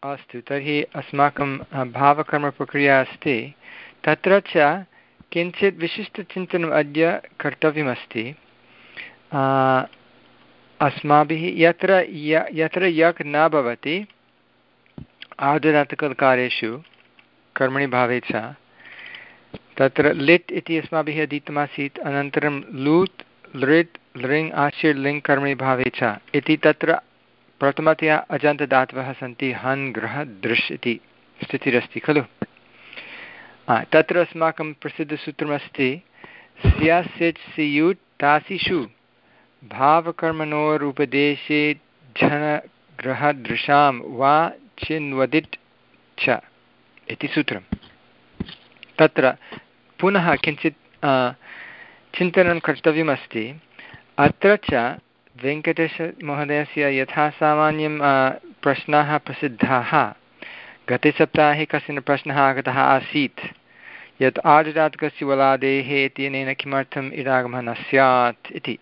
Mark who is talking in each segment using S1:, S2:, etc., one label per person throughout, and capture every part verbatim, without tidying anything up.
S1: अस्तु, तर्हि अस्माकं भावकर्मप्रक्रिया अस्ति, तत्र च किञ्चित् विशिष्टचिन्तनम् अद्य कर्तव्यमस्ति। अस्माभिः यत्र यत्र यक् न भवति आर्धधातुककारेषु कर्मणि भावे च, तत्र लिट् इति अस्माभिः अधीतमासीत्, अनन्तरं लूट् लृट् लृङ् आशिर् लिङ् कर्मणि भावे च इति तत्र प्रथमतया अजन्तदातवः सन्ति हन् ग्रह दृश् इति स्थितिरस्ति खलु। तत्र अस्माकं प्रसिद्धसूत्रमस्ति स्या सिच् सियुट् तासिषु भावकर्मणोरुपदेशे झनग्रहदृशां वा चिन्वदिट् च इति सूत्रं। तत्र पुनः किञ्चित् चिन्तनं कर्तव्यमस्ति। अत्र च वेङ्कटेशमहोदयस्य यथा सामान्यं प्रश्नाः प्रसिद्धाः, गते सप्ताहे कश्चन प्रश्नः आगतः आसीत् यत् आर्धधातुकस्य वलादेः इत्यनेन किमर्थम् इडागमः न स्यात् इति।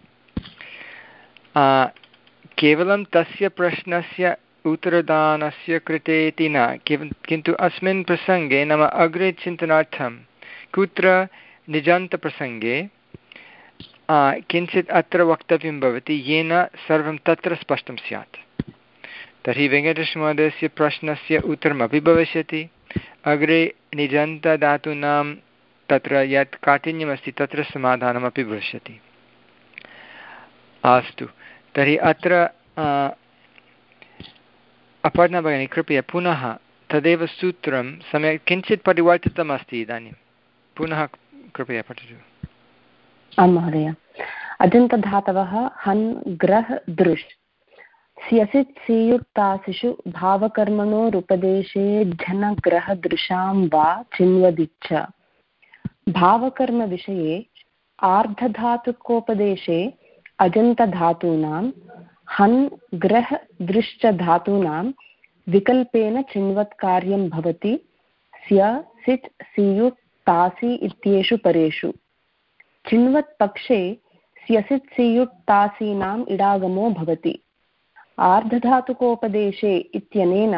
S1: केवलं तस्य प्रश्नस्य उत्तरदानस्य कृते इति न, किन्तु अस्मिन् प्रसङ्गे नाम अग्रे चिन्तनार्थं कुत्र निजन्तप्रसङ्गे किञ्चित् अत्र वक्तव्यं भवति येन सर्वं तत्र स्पष्टं स्यात्। तर्हि वेङ्कटेशमहोदयस्य प्रश्नस्य उत्तरमपि भविष्यति, अग्रे निजन्तधातूनां तत्र यत् काठिन्यमस्ति तत्र समाधानमपि भविष्यति। अस्तु, तर्हि अत्र अपर्णा भगिनी कृपया पुनः तदेव सूत्रं सम्यक् किञ्चित् परिवर्तितमस्ति इदानीं, पुनः कृपया पठतु।
S2: आं महोदय। अजन्तधातवः हन् ग्रह दृश् स्यसित् सीयुक्तासिषु भावकर्मणोरुपदेशे झनग्रहदृशां वा चिन्वदिच्छ। भावकर्मविषये आर्धधातुकोपदेशे अजन्तधातूनां हन् ग्रह दृश्च धातूनां विकल्पेन चिन्वत् कार्यं भवति स्य सिच् सीयुक् तासि इत्येषु परेषु। चिन्वत् पक्षे स्यसित् सीयुक् तासीनाम् इडागमो भवति। आर्धधातुकोपदेशे इत्यनेन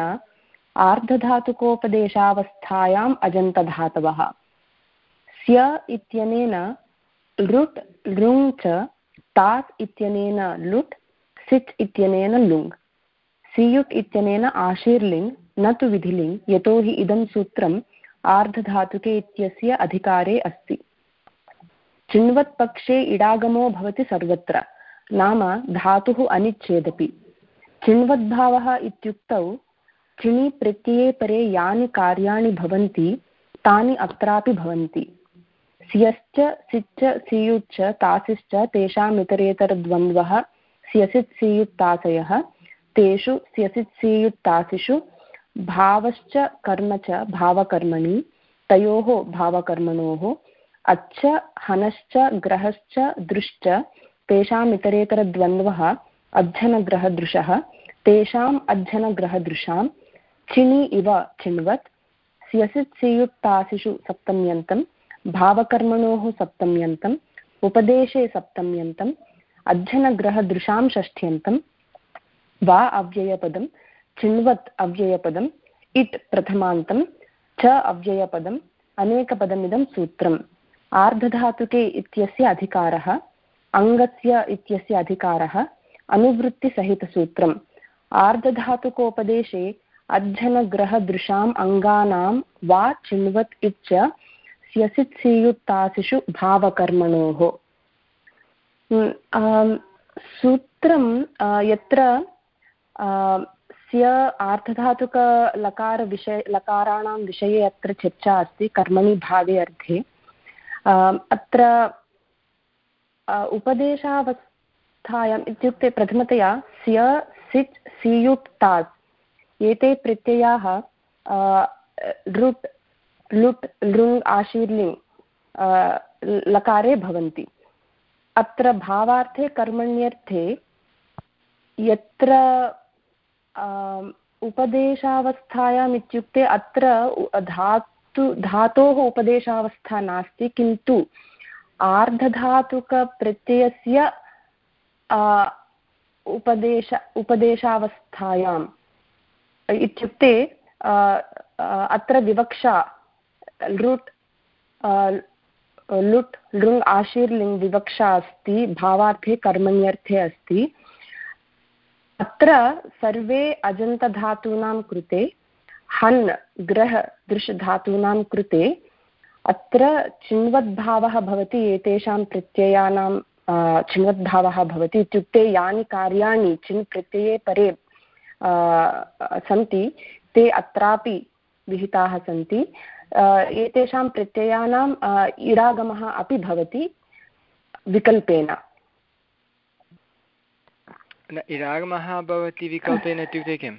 S2: आर्धधातुकोपदेशावस्थायाम् अजन्तधातवः, स्य इत्यनेन लुट् लृङ् च, तास् इत्यनेन लुट्, सिच् इत्यनेन लुङ्, सीयुट् इत्यनेन आशीर्लिङ् न तु विधिलिङ्, यतोहि इदं सूत्रम् आर्धधातुके इत्यस्य अधिकारे अस्ति। चिन्वत्पक्षे इडागमो भवति सर्वत्र, नाम धातुः अनिच्छेदपि। चिन्वद्भावः इत्युक्तौ चिणि प्रत्यये परे यानि कार्याणि भवन्ति तानि अत्रापि भवन्ति। स्यश्च सिच्च सीयुच्च तासिश्च तेषाम् इतरेतरद्वन्द्वः स्यसित् सीयुत्तासयः, तेषु स्यसित् सीयुत्तासिषु भावश्च कर्म च भावकर्मणि, तयोः भावकर्मणोः अच्छ हनश्च ग्रहश्च दृश्च तेषाम् इतरेतरद्वन्द्वः अज्झनग्रहदृशः, तेषाम् अज्झनग्रहदृशां चिणि इव चिन्वत्। स्यसित् सीयुक्तासिषु सप्तम्यन्तं, भावकर्मणोः सप्तम्यन्तम्, उपदेशे सप्तम्यन्तम्, अज्झनग्रहदृशां षष्ठ्यन्तं, वा अव्ययपदं, चिन्वत् अव्ययपदम्, इट् प्रथमान्तं च अव्ययपदम्, अनेकपदमिदं सूत्रम्। आर्धधातुके इत्यस्य अधिकारः, अङ्गस्य इत्यस्य अधिकारः, अनुवृत्तिसहितसूत्रम्। आर्धधातुकोपदेशे अज्झनग्रहदृशाम् अङ्गानां वा चिन्वत् इच्च स्यसित् सीयुत्तासिषु भावकर्मणोः। सूत्रं यत्र स्य आर्धधातुकलकारविषय लकाराणां विषये अत्र चर्चा अस्ति कर्मणि भावे अर्थे। अत्र उपदेशावस्थायाम् इत्युक्ते प्रथमतया स्य सिच् सीयुट् तास् एते प्रत्ययाः लुट् लुट् लृङ् आशीर्लिङ् लकारे भवन्ति। अत्र भावार्थे कर्मण्यर्थे यत्र उपदेशावस्थायाम् इत्युक्ते अत्र धातु धातोः उपदेशावस्था नास्ति, किन्तु आर्धधातुकप्रत्ययस्य उपदेश उपदेशावस्थायां इत्युक्ते अत्र विवक्षा लृट् लुट् लृङ् आशीर् लिङ् विवक्षा अस्ति, भावार्थे कर्मण्यर्थे अस्ति। अत्र सर्वे अजन्तधातूनां कृते हन् ग्रह दृश् धातूनां कृते अत्र चिन्वद्भावः भवति, एतेषां प्रत्ययानां चिन्वद्भावः भवति। इत्युक्ते यानि कार्याणि चिन् प्रत्यये परे सन्ति ते अत्रापि विहिताः सन्ति। एतेषां प्रत्ययानाम् इडागमः अपि भवति विकल्पेन।
S1: इडागमः भवति विकल्पेन इत्युक्ते किम्?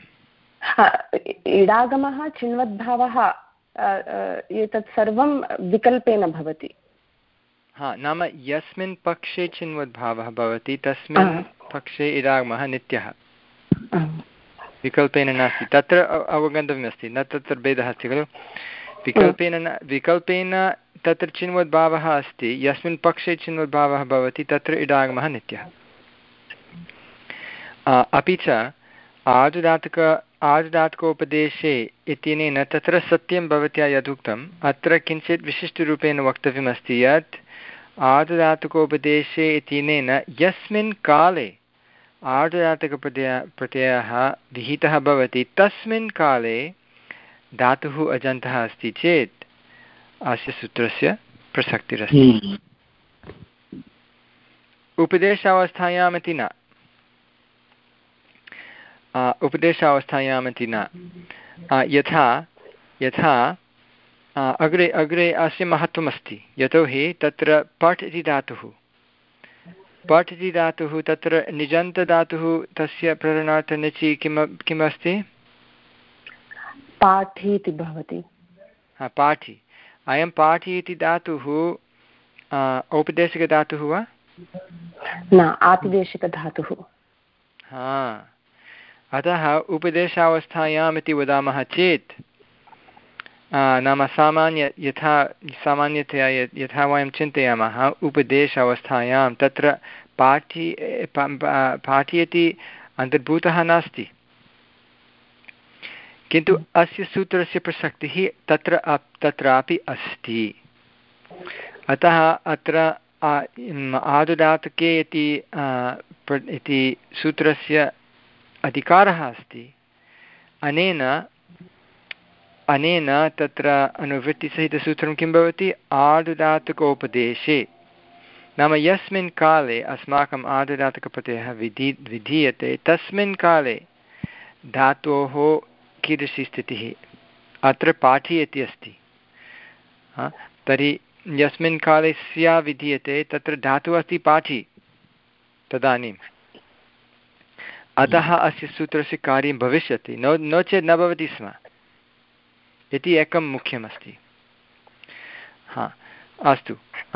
S2: इडागमः चिन्वद्भावः एतत् सर्वं विकल्पेन भवति।
S1: हा, नाम यस्मिन् पक्षे चिन्वद्भावः भवति तस्मिन् पक्षे इडागमः नित्यः, विकल्पेन नास्ति। तत्र अवगन्तव्यमस्ति, न तत्र भेदः अस्ति खलु। विकल्पेन न विकल्पेन तत्र चिन्वद्भावः अस्ति, यस्मिन् पक्षे चिन्वद्भावः भवति तत्र इडागमः नित्यः। अपि च आर्धधातुक आर्धधातुकोपदेशे इत्यनेन तत्र सत्यं भवत्या यदुक्तम्, अत्र किञ्चित् विशिष्टरूपेण वक्तव्यमस्ति यत् आर्धधातुकोपदेशे इत्यनेन यस्मिन् काले आर्धधातुकप्रत्यय प्रत्ययः विहितः भवति तस्मिन् काले धातुः अजन्तः अस्ति चेत् अस्य सूत्रस्य प्रसक्तिरस्ति। उपदेशावस्थायाम् इति न, उपदेशावस्थायाम् इति न। यथा यथा अग्रे अग्रे अस्य महत्त्वमस्ति, यतोहि तत्र पठ् इति धातुः पठ् इति धातुः तत्र निजन्तधातुः, तस्य प्ररणार्थनिचि किम् किमस्ति?
S2: पाठि इति भवति।
S1: हा, पाठि। अयं पाठि इति धातुः औपदेशिकधातुः वा?
S2: न, आतिदेशिकधातुः।
S1: हा, अतः उपदेशावस्थायाम् इति वदामः चेत् नाम सामान्य यथा सामान्यतया यथा वयं चिन्तयामः उपदेशावस्थायां तत्र पाठि पाठि इति अन्तर्भूतः नास्ति, किन्तु अस्य सूत्रस्य प्रसक्तिः तत्र तत्रापि अस्ति। अतः अत्र आदुदातके इति इति सूत्रस्य अधिकारः अस्ति। अनेन अनेन तत्र अनुवृत्तिसहितसूत्रं किं भवति? आदुदातकोपदेशे, नाम यस्मिन् काले अस्माकम् आदुदातकप्रत्ययः विधि विधीयते तस्मिन् काले धातोः कीदृशी स्थितिः? अत्र पाठि इति अस्ति। तर्हि यस्मिन् काले स्या विधीयते तत्र धातुः अस्ति पाठि, तदानीम् अतः अस्य सूत्रस्य कार्यं भविष्यति, नो नो चेत् न भवति स्म इति एकं मुख्यमस्ति। हा, अस्तु,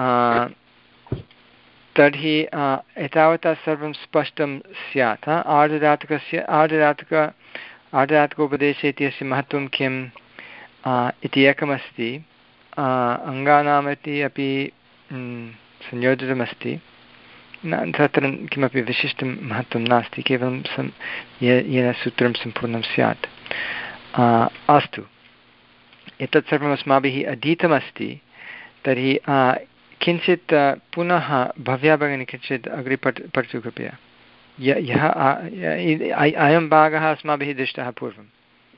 S1: तर्हि एतावता सर्वं स्पष्टं स्यात्। आर्धधातुकस्य आर्धधातुक आर्धधातुकोपदेशे इत्यस्य महत्त्वं किम् इति एकमस्ति। अङ्गानाम् इति अपि संयोजितमस्ति, न तत्र किमपि विशिष्टं महत्त्वं नास्ति, केवलं सं येन सूत्रं सम्पूर्णं स्यात्। अस्तु, एतत् सर्वम् अस्माभिः अधीतमस्ति। तर्हि किञ्चित् पुनः भव्या भगिनी किञ्चित् अग्रे पठ पठतु कृपया। य यः अयं भागः अस्माभिः दृष्टः पूर्वम्।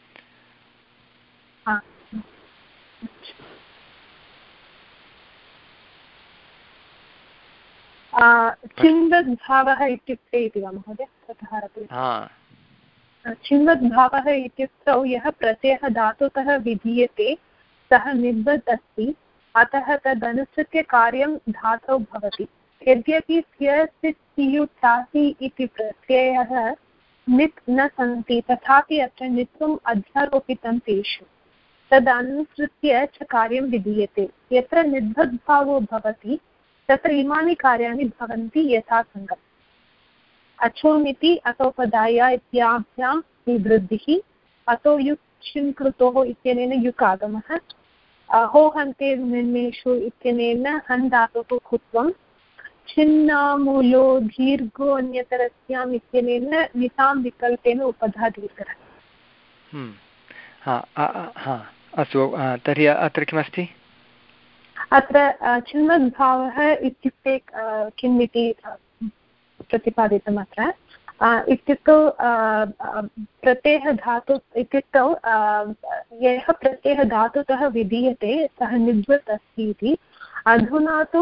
S3: चिन्वद्भावः इत्युक्ते इति वा महोदय? ततः चिन्वद्भावः इत्युक्तौ यः प्रत्ययः धातुतः विधीयते सः निबद्ध अस्ति, अतः तदनुसृत्य कार्यं धातौ भवति। यद्यपि स्यसित्युचासि इति प्रत्ययः नित् न सन्ति, तथापि अत्र नित्वम् अध्यारोपितं तेषु, तदनुसृत्य च कार्यं विधीयते। यत्र निबद्धभावो भवति तत्र इमानि कार्याणि भवन्ति यथा सङ्गम्। अचोमिति अतोपदाय इत्याभ्यां विवृद्धिः, अतो युक् कृतोः इत्यनेन युक् आगमः, होहन्ते निर्मेषु इत्यनेन हन् धातोः कुत्वं, छिन्नामूलो दीर्घो अन्यतरस्याम् इत्यनेन नितां विकल्पेन उपधा दीर्घः।
S1: अस्तु तर्हि अत्र किमस्ति
S3: अत्र चिन्मद्भावः इत्युक्ते किम् इति प्रतिपादितम् अत्र इत्युक्तौ प्रत्ययः धातु इत्युक्तौ यः प्रत्ययः धातुतः विधीयते सः निद्वत् अस्ति इति अधुना तु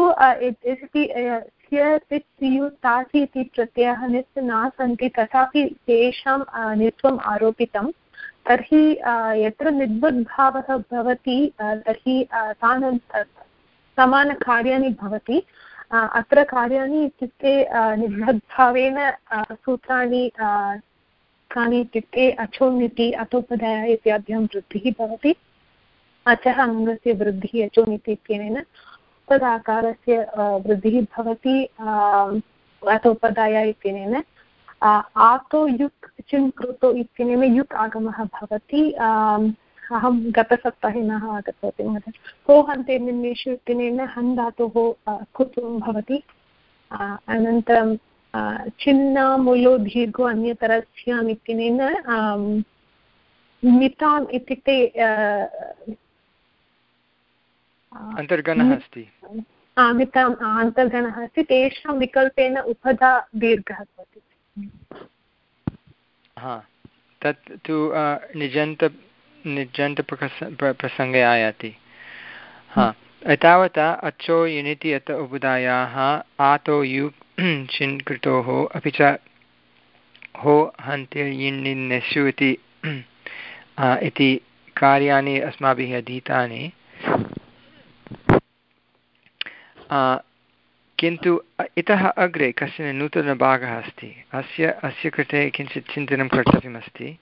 S3: तासि इति प्रत्ययः नित् न सन्ति तथापि तेषां नित्वम् आरोपितं तर्हि यत्र निद्वद्भावः भवति तर्हि तान् समानकार्याणि भवति अत्र कार्याणि इत्युक्ते निद्वद्भावेन सूत्राणि कानि इत्युक्ते अचोन्निति अतोपदाय इत्याभ्यां वृद्धिः भवति अचः अङ्गस्य वृद्धिः अचोन्निति इत्यनेन तदाकारस्य वृद्धिः भवति अतोपदाय इत्यनेन आतो युक् चिन् कृतो इत्यनेन युक् आगमः भवति अहं गतसप्ताहे न आगतवती महोदय कोहन्ते निन्नेषु इत्यनेन हन् धातोः कुत्वं भवति अनन्तरं छिन्नामुलो दीर्घो अन्यतरस्याम् इत्यनेन मिताम् इत्युक्ते
S1: अन्तर्गणः अस्ति
S3: मिताम् अन्तर्गणः अस्ति तेषां विकल्पेन उपधा दीर्घः भवति
S1: हा तत् तु निजन्त निजन्तप्रकस प्रसङ्गे आयाति हा एतावता अचो युनिति अत उपधायाः आतो यु चिन् कृतोः अपि च हो हन्त्ययिन्निन्नेषु इति इति कार्याणि अस्माभिः अधीतानि किन्तु इतः अग्रे कश्चन नूतनभागः अस्ति अस्य अस्य कृते किञ्चित् चिन्तनं कर्तव्यमस्ति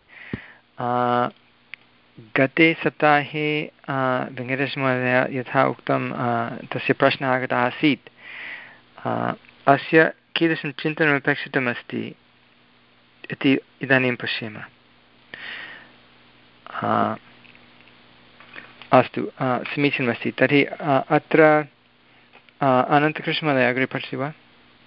S1: गते सप्ताहे वेङ्कटेशमहोदय यथा उक्तं तस्य प्रश्नः आगतः आसीत् अस्य कीदृशं चिन्तनम् अपेक्षितमस्ति इति इदानीं पश्येम अस्तु समीचीनमस्ति तर्हि अत्र अनन्तकृष्णमहोदय अग्रे पठति वा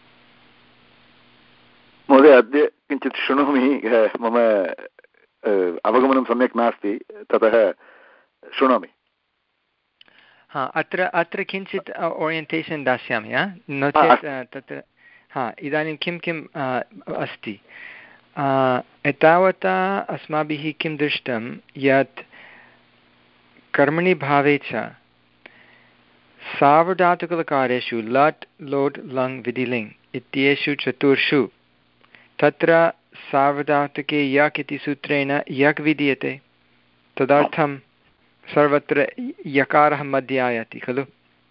S4: महोदय अद्य किञ्चित् शृणोमि मम अवगमनं सम्यक् नास्ति ततः शृणोमि
S1: हा अत्र अत्र किञ्चित् ओरियन्टेशन् दास्यामि नो चेत् तत्र हा इदानीं किं किम् अस्ति एतावता अस्माभिः किं दृष्टं यत् कर्मणि भावे च सार्वधातुकलकारेषु लट् लोट् लङ् विधिलिङ् इत्येषु चतुर्षु तत्र सार्वधातुके यक् इति सूत्रेण यक् विधीयते तदर्थं सर्वत्र यकारः मध्ये आयाति खलु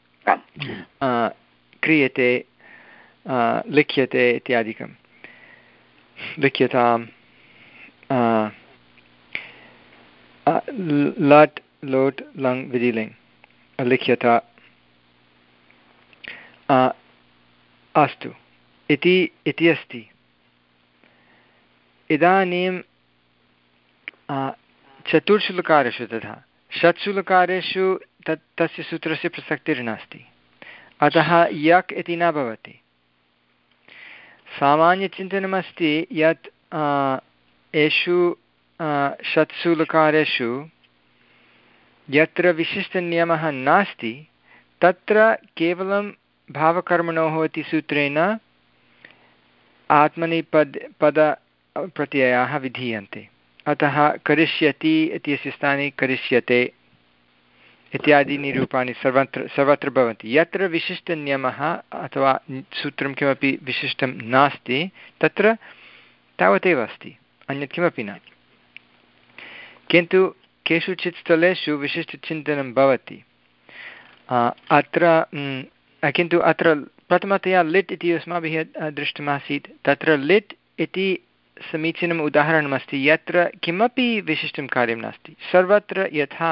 S1: क्रियते लिख्यते इत्यादिकं लिख्यतां लट् लोट् लङ् विधिलिङ् लिख्यता अस्तु इति इति अस्ति इदानीं चतुर्षु लकारेषु तथा षट्सु लकारेषु तत् तस्य सूत्रस्य प्रसक्तिर्नास्ति अतः यक् इति न भवति सामान्यचिन्तनमस्ति यत् एषु षट्सु लकारेषु यत्र विशिष्टनियमः नास्ति तत्र केवलं भावकर्मणोः इति सूत्रेण आत्मनि पद पद प्रत्ययाः विधीयन्ते अतः करिष्यति इत्यस्य स्थाने करिष्यते इत्यादि निरूपाणि सर्वत्र सर्वत्र भवन्ति यत्र विशिष्टनियमः अथवा सूत्रं किमपि विशिष्टं नास्ति तत्र तावदेव अस्ति अन्यत् किमपि न किन्तु केषुचित् स्थलेषु विशिष्टचिन्तनं भवति अत्र किन्तु अत्र प्रथमतया लिट् इति अस्माभिः दृष्टमासीत् तत्र लिट् इति समीचीनम् उदाहरणमस्ति यत्र किमपि विशिष्टं कार्यं नास्ति सर्वत्र यथा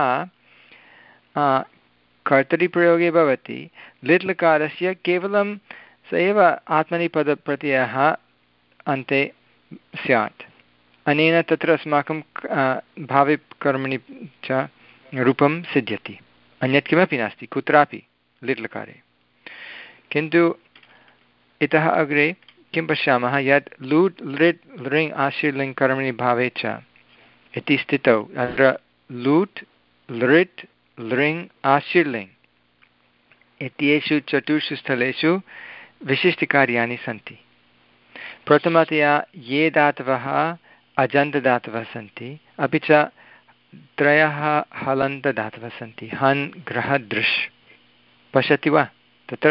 S1: कर्तरिप्रयोगे भवति लिट् लकारस्य केवलं स एव आत्मनेपदप्रत्ययः अन्ते स्यात् अनेन तत्र अस्माकं भावे कर्मणि च रूपं सिद्ध्यति अन्यत् किमपि नास्ति कुत्रापि लिट् लकारे किन्तु इतः अग्रे किं पश्यामः यत् लूट् लृट् लृङ् आशीर्लिङ् कर्मणि भावे च इति स्थितौ अत्र लूट् लृट् लृङ् आशीर्लिङ् इत्येषु चतुर्षु स्थलेषु विशिष्टकार्याणि सन्ति। प्रथमतया ये धातवः अजन्तदातवः सन्ति, अपि च त्रयः हलन्तदातवः सन्ति, हन् ग्रह दृश्। पश्यति वा तत्र?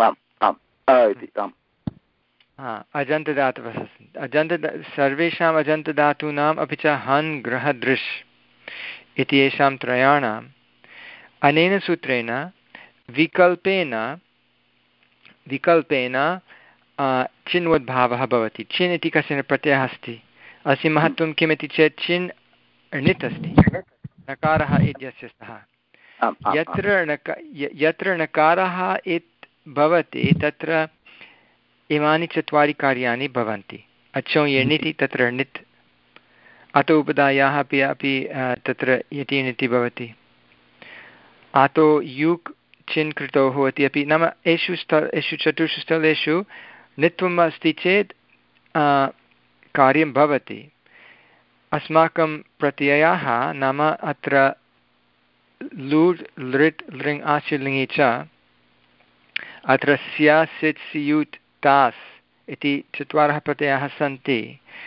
S1: अजन्तदातवः सन्ति। अजन्त सर्वेषाम् अजन्तदातूनाम् अपि च हन् ग्रह दृश् इति येषां त्रयाणाम् अनेन सूत्रेण विकल्पेन विकल्पेन चिन्वद्भावः भवति। चिन् इति कश्चन प्रत्ययः अस्ति। अस्य महत्त्वं किमिति चेत् चिन् णित् अस्ति, नकारः इत्यस्य स्तः। यत्र नक यत्र नकारः इत् भवति तत्र इमानि चत्वारि कार्याणि भवन्ति। अच्छौ यणिति तत्र णित्, अतो उपधायाः अपि अपि तत्र यति णिति भवति। आतो युक् चिन् कृतोः इति अपि, नाम एषु स्थ एषु चतुर्षु स्थलेषु णित्वम् अस्ति चेत् कार्यं भवति। अस्माकं प्रत्ययाः नाम अत्र लूट् लृट् लृङ् आशीर्लिङ्गि च अत्र स्या सित् सियुट् तास् इति चत्वारः प्रत्ययाः सन्ति।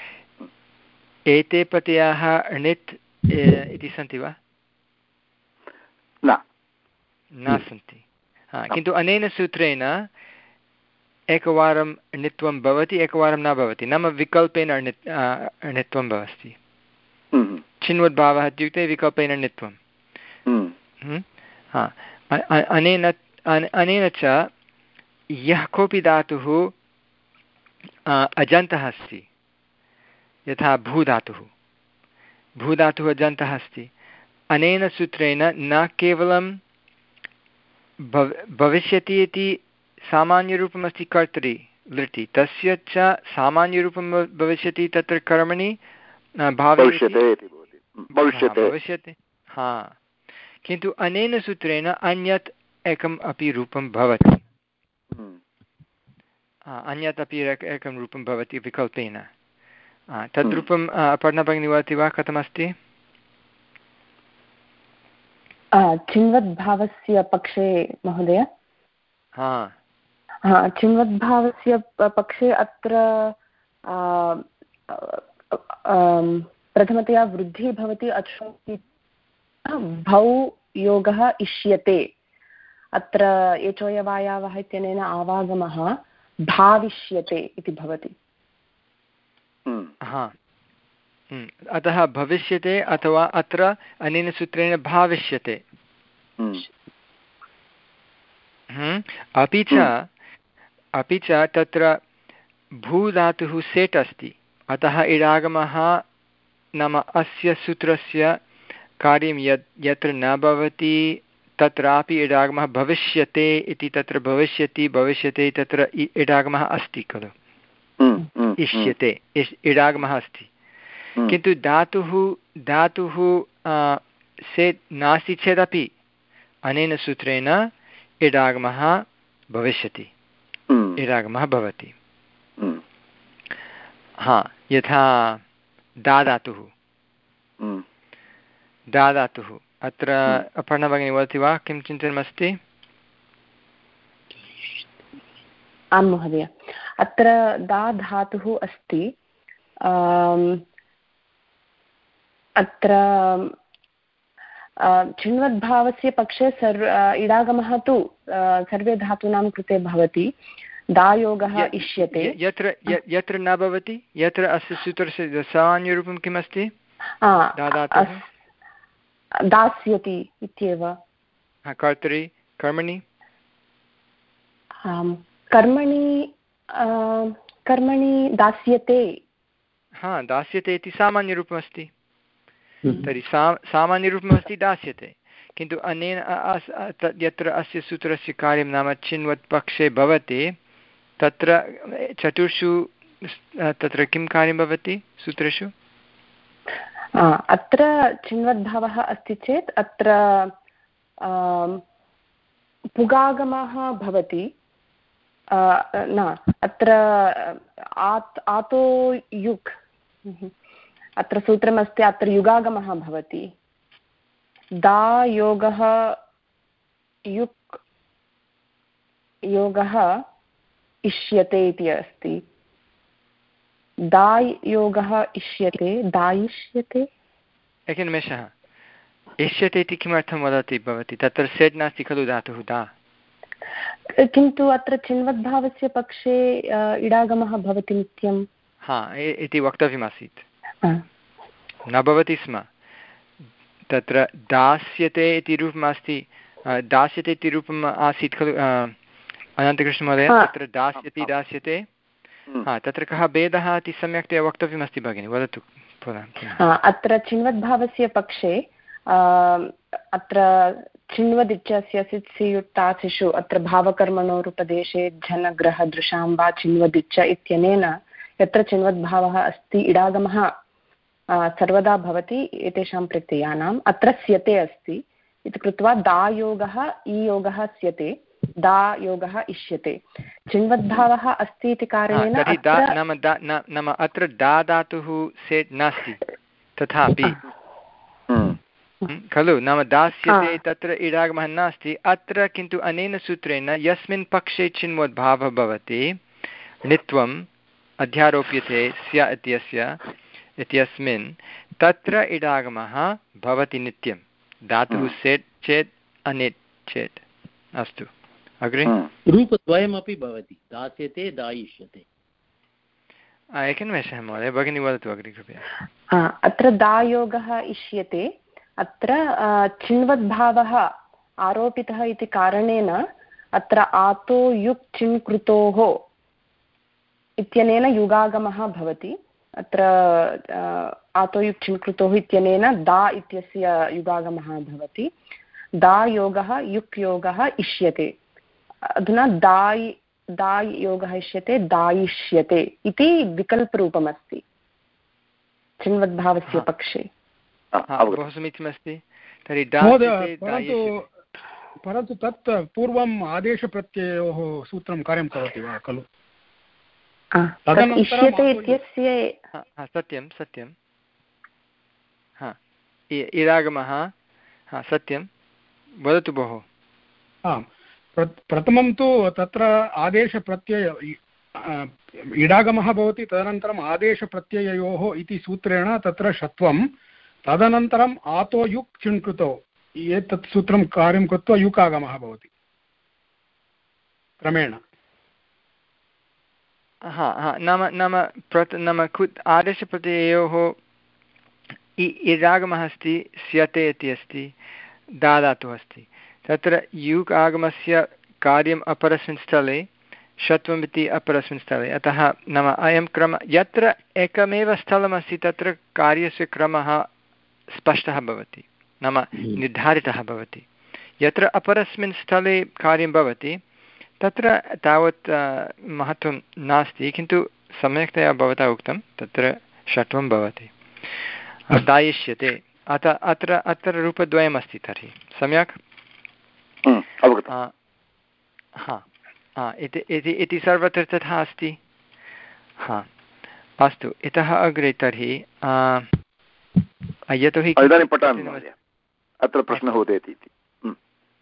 S1: एते प्रत्ययाः णित् इति सन्ति वा? न सन्ति। हा, किन्तु अनेन सूत्रेण एकवारं णित्वं भवति, एकवारं न भवति, नाम विकल्पेन णित् णित्वं भवति। चिन्वद्भावः इत्युक्ते विकल्पेन णित्वं। हा, अनेन अनेन च यः कोऽपि धातुः अजन्तः अस्ति, यथा भूधातुः भूधातुः अजन्तः अस्ति, अनेन सूत्रेण न केवलं भव भविष्यति इति सामान्यरूपमस्ति कर्तरि लृटि, तस्य च सामान्यरूपं भविष्यति तत्र कर्मणि भविष्यति। हा, किन्तु अनेन सूत्रेण अन्यत् एकम् अपि रूपं भवति, अन्यत् अपि एकं रूपं भवति विकल्पेन। तद्रूपं पर्णभगिनी वदति वा कथमस्ति?
S2: चिन्वद्भावस्य पक्षे महोदय,
S1: हा
S2: हा चिन्वद्भावस्य पक्षे अत्र प्रथमतया वृद्धिः भवति, अच् भौ योगः इष्यते। अत्र एचोयवायावः इत्यनेन आवागमः भाविष्यते इति भवति।
S1: हा, अतः भविष्यते अथवा अत्र अनेन सूत्रेण भाविष्यते। अपि च अपि च तत्र भूधातुः सेट् अस्ति, अतः इडागमः नाम अस्य सूत्रस्य कार्यं यत् यत्र न भवति तत्रापि इडागमः भविष्यते इति, तत्र भविष्यति भविष्यते तत्र इडागमः अस्ति खलु, इष्यते इडागमः अस्ति। किन्तु धातुः धातुः सेट् नास्ति चेदपि अनेन सूत्रेण इडागमः भविष्यति, इडागमः भवति। हा, यथा दादातुः दादातुः अत्र अपर्णभगिनी वदति वा किं चिन्तनमस्ति?
S2: आं महोदय, अत्र दा धातुः अस्ति, अत्र चिन्वद्भावस्य पक्षे सर्व इडागमः तु सर्वे धातूनां कृते भवति। दायोगः इष्यते।
S1: यत्र यत्र न भवति, यत्र अस्य सूत्रस्य सामान्यरूपं किमस्ति?
S2: दास्यति इत्येव।
S1: कर्तरि कर्मणि
S2: कर्मणि कर्मणि दास्यते।
S1: हा, दास्यते इति सामान्यरूपमस्ति। तर्हि सा सामान्यरूपमस्ति दास्यते, किन्तु अनेन यत्र अस्य सूत्रस्य कार्यं नाम चिन्वत् पक्षे भवति तत्र चतुर्षु तत्र किं कार्यं भवति सूत्रेषु?
S2: अत्र चिन्वद्भावः अस्ति चेत् अत्र पुगागमः भवति। न, अत्र आत् आतो युक् अत्र सूत्रमस्ति, अत्र युगागमः भवति। दा योगः युक् योगः इष्यते इति अस्ति। दा योगः इष्यते, दायिष्यते।
S1: एकनिमेषः, इष्यते इति किमर्थं वदति भवती? तत्र सेट् नास्ति खलु धातुः दा।
S2: किन्तु अत्र चिन्वद्भावस्य पक्षे इडागमः भवति नित्यं।
S1: हा इति वक्तव्यमासीत्, न भवति स्म। तत्र दास्यते इति रूपमस्ति, दास्यते इति रूपम् आसीत् खलु अनन्तकृष्णमहोदय? तत्र दास्यति दास्यते, हा तत्र कः भेदः इति सम्यक्तया वक्तव्यमस्ति भगिनि, वदतु पुनः।
S2: अत्र चिन्वद्भावस्य पक्षे अत्र चिन्वदिच्छस्य सित्सियुक्तासिषु अत्र भावकर्मणोरुपदेशे झनग्रहदृशां वा चिन्वदिच्छ इत्यनेन यत्र चिन्वद्भावः अस्ति इडागमः सर्वदा भवति एतेषां प्रत्ययानाम्। अत्र स्यते अस्ति इति कृत्वा दायोगः ईयोगः स्यते, दायोगः इष्यते। चिन्वद्भावः अस्ति इति कारणेन
S1: नाम अत्र दा धातुः सेट् नास्ति तथापि खलु, नाम दास्यते तत्र इडागमः नास्ति। अत्र किन्तु अनेन सूत्रेण यस्मिन् पक्षे चिन्वद्भावः भवति णित्वम् अध्यारोप्यते स्या इत्यस्य इत्यस्मिन् तत्र इडागमः भवति नित्यं, धातुः सेट् चेत् अनिट् चेत्। अस्तु अग्रे।
S5: रूपद्वयमपि भवति, दास्यते दायिष्यते।
S1: एकनिमेषः महोदय, भगिनी वदतु अग्रे कृपया।
S2: अत्र दायोगः इष्यते, अत्र चिन्वद्भावः आरोपितः इति कारणेन अत्र आतो युक् चिन् कृतोः इत्यनेन युगागमः भवति। अत्र आतो युक् चिन् कृतोः इत्यनेन दा इत्यस्य युगागमः भवति। दा योगः युक् योगः इष्यते। अधुना दाय् दाय् योगः इष्यते, दायिष्यते इति विकल्परूपमस्ति चिन्वद्भावस्य पक्षे।
S1: बहु समीचीनमस्ति। तर्हि
S6: परन्तु तत् पूर्वम् आदेशप्रत्ययोः सूत्रं कार्यं करोति वा खलु?
S2: इष्यते इत्यस्य
S1: सत्यं सत्यं हा इडागमः, हा सत्यं वदतु भोः।
S6: आम्, प्रथमं तु तत्र आदेशप्रत्यय इडागमः भवति, तदनन्तरम् आदेशप्रत्यययोः इति सूत्रेण तत्र षत्वं, तदनन्तरम् आतो युक् चिन् कृतौ एतत् सूत्रं कार्यं कृत्वा युकागमः भवति क्रमेण।
S1: हा हा नाम नाम प्रथ नाम कुत् आदेशप्रत्ययोः इडागमः अस्ति, स्यते इति अस्ति, दा धातुः अस्ति। तत्र युक् आगमस्य कार्यम् अपरस्मिन् स्थले, षत्वमिति अपरस्मिन् स्थले। अतः नाम अयं क्रमः यत्र एकमेव स्थलमस्ति तत्र कार्यस्य क्रमः स्पष्टः भवति, नाम निर्धारितः भवति। यत्र अपरस्मिन् स्थले कार्यं भवति तत्र तावत् महत्त्वं नास्ति, किन्तु सम्यक्तया भवता उक्तं तत्र षट्वं भवति, दायिष्यते। अतः अत्र अत्र रूपद्वयमस्ति तर्हि सम्यक्। हा इति इति सर्वत्र तथा अस्ति। हा अस्तु, इतः अग्रे तर्हि यतोहि
S4: इदानीं पठामि। अत्र प्रश्नः उदेति इति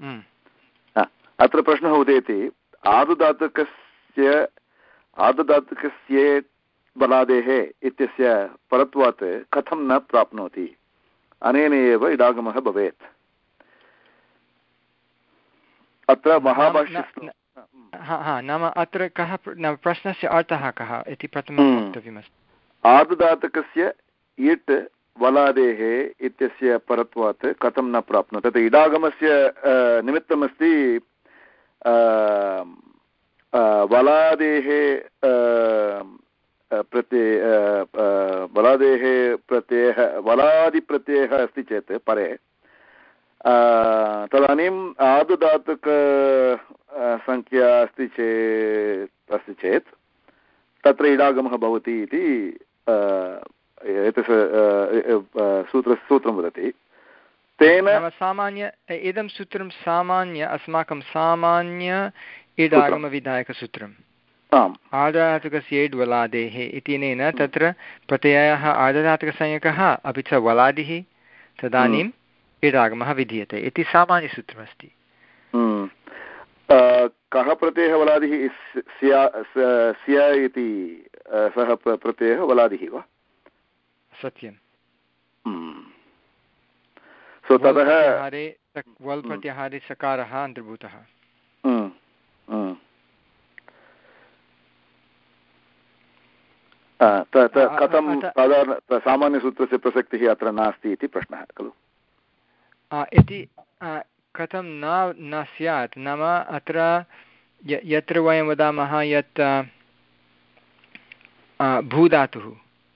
S4: अत्र प्रश्नः उदेति आदुदातुकस्य आदुदातुकस्य बलादेः इत्यस्य परत्वात् कथं न प्राप्नोति, अनेन एव इडागमः भवेत्। अत्र महाभाष्यस्य
S1: नाम अत्र कः प्रश्नस्य अर्थः कः इति प्रथमं वक्तव्यमस्ति।
S4: आदुदातुकस्य इट् वलादेः इत्यस्य परत्वात् कथं न प्राप्नोति। तत् इडागमस्य निमित्तमस्ति वलादेः प्रत्यय वलादेः प्रत्ययः वलादिप्रत्ययः अस्ति चेत् परे, तदानीम् आदुदातुक संख्या अस्ति चेत् अस्ति चेत् तत्र इडागमः भवति इति एतस्य सूत्र सूत्रं वदति। तेन
S1: सामान्य इदं सूत्रं सामान्य अस्माकं सामान्य इडागमविधायकसूत्रं
S4: आम्
S1: आर्धधातुकस्य इड् वलादेः इत्यनेन तत्र प्रत्ययः आर्धधातुकसंज्ञकः अपि च वलादिः तदानीम् इडागमः विधीयते इति सामान्यसूत्रमस्ति।
S4: कः प्रत्ययः वलादिः? स्या इति सः प्रत्ययः वलादिः वा?
S1: सत्यं।
S4: सो ततः
S1: वल् प्रत्याहारे सकारः अन्तर्भूतः।
S4: कथं साधारण सामान्यसूत्रस्य प्रसक्तिः अत्र नास्ति इति प्रश्नः खलु?
S1: इति कथं न न स्यात् नाम अत्र यत्र वयं वदामः यत् भूधातुः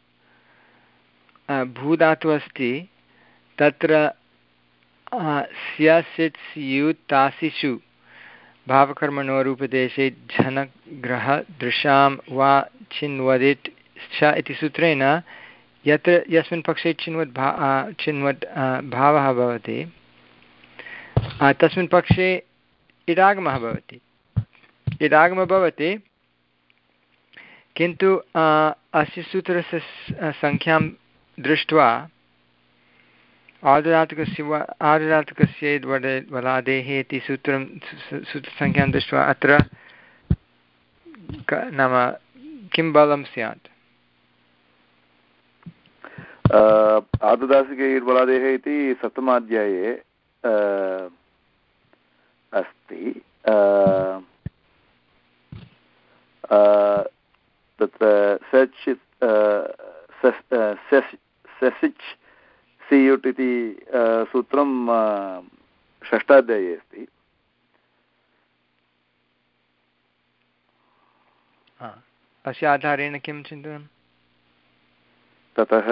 S1: भूधातुः अस्ति तत्र स्य सित् स्युत् तासिषु भावकर्मणोरुपदेशे झनग्रह दृशां वा चिन्वदित् च इति सूत्रेण यत्र यस्मिन् पक्षे चिन्वद् भा चिन्वद् भावः भवति तस्मिन् पक्षे इडागमः भवति इडागमः भवति किन्तु अस्य सूत्रस्य सङ्ख्यां दृष्ट्वा आर्धधातुकस्य वा आर्धधातुकस्य वडे वलादेः इति सूत्रं सूत्रसङ्ख्यां दृष्ट्वा अत्र नाम किं बलं स्यात्?
S4: आर्धधातुके वलादेः इति सप्तमाध्याये अस्ति। तत्र सच् ससिच् सियुट् इति सूत्रं षष्ठाध्याये अस्ति।
S1: अस्य आधारेण किं चिन्तनं?
S4: ततः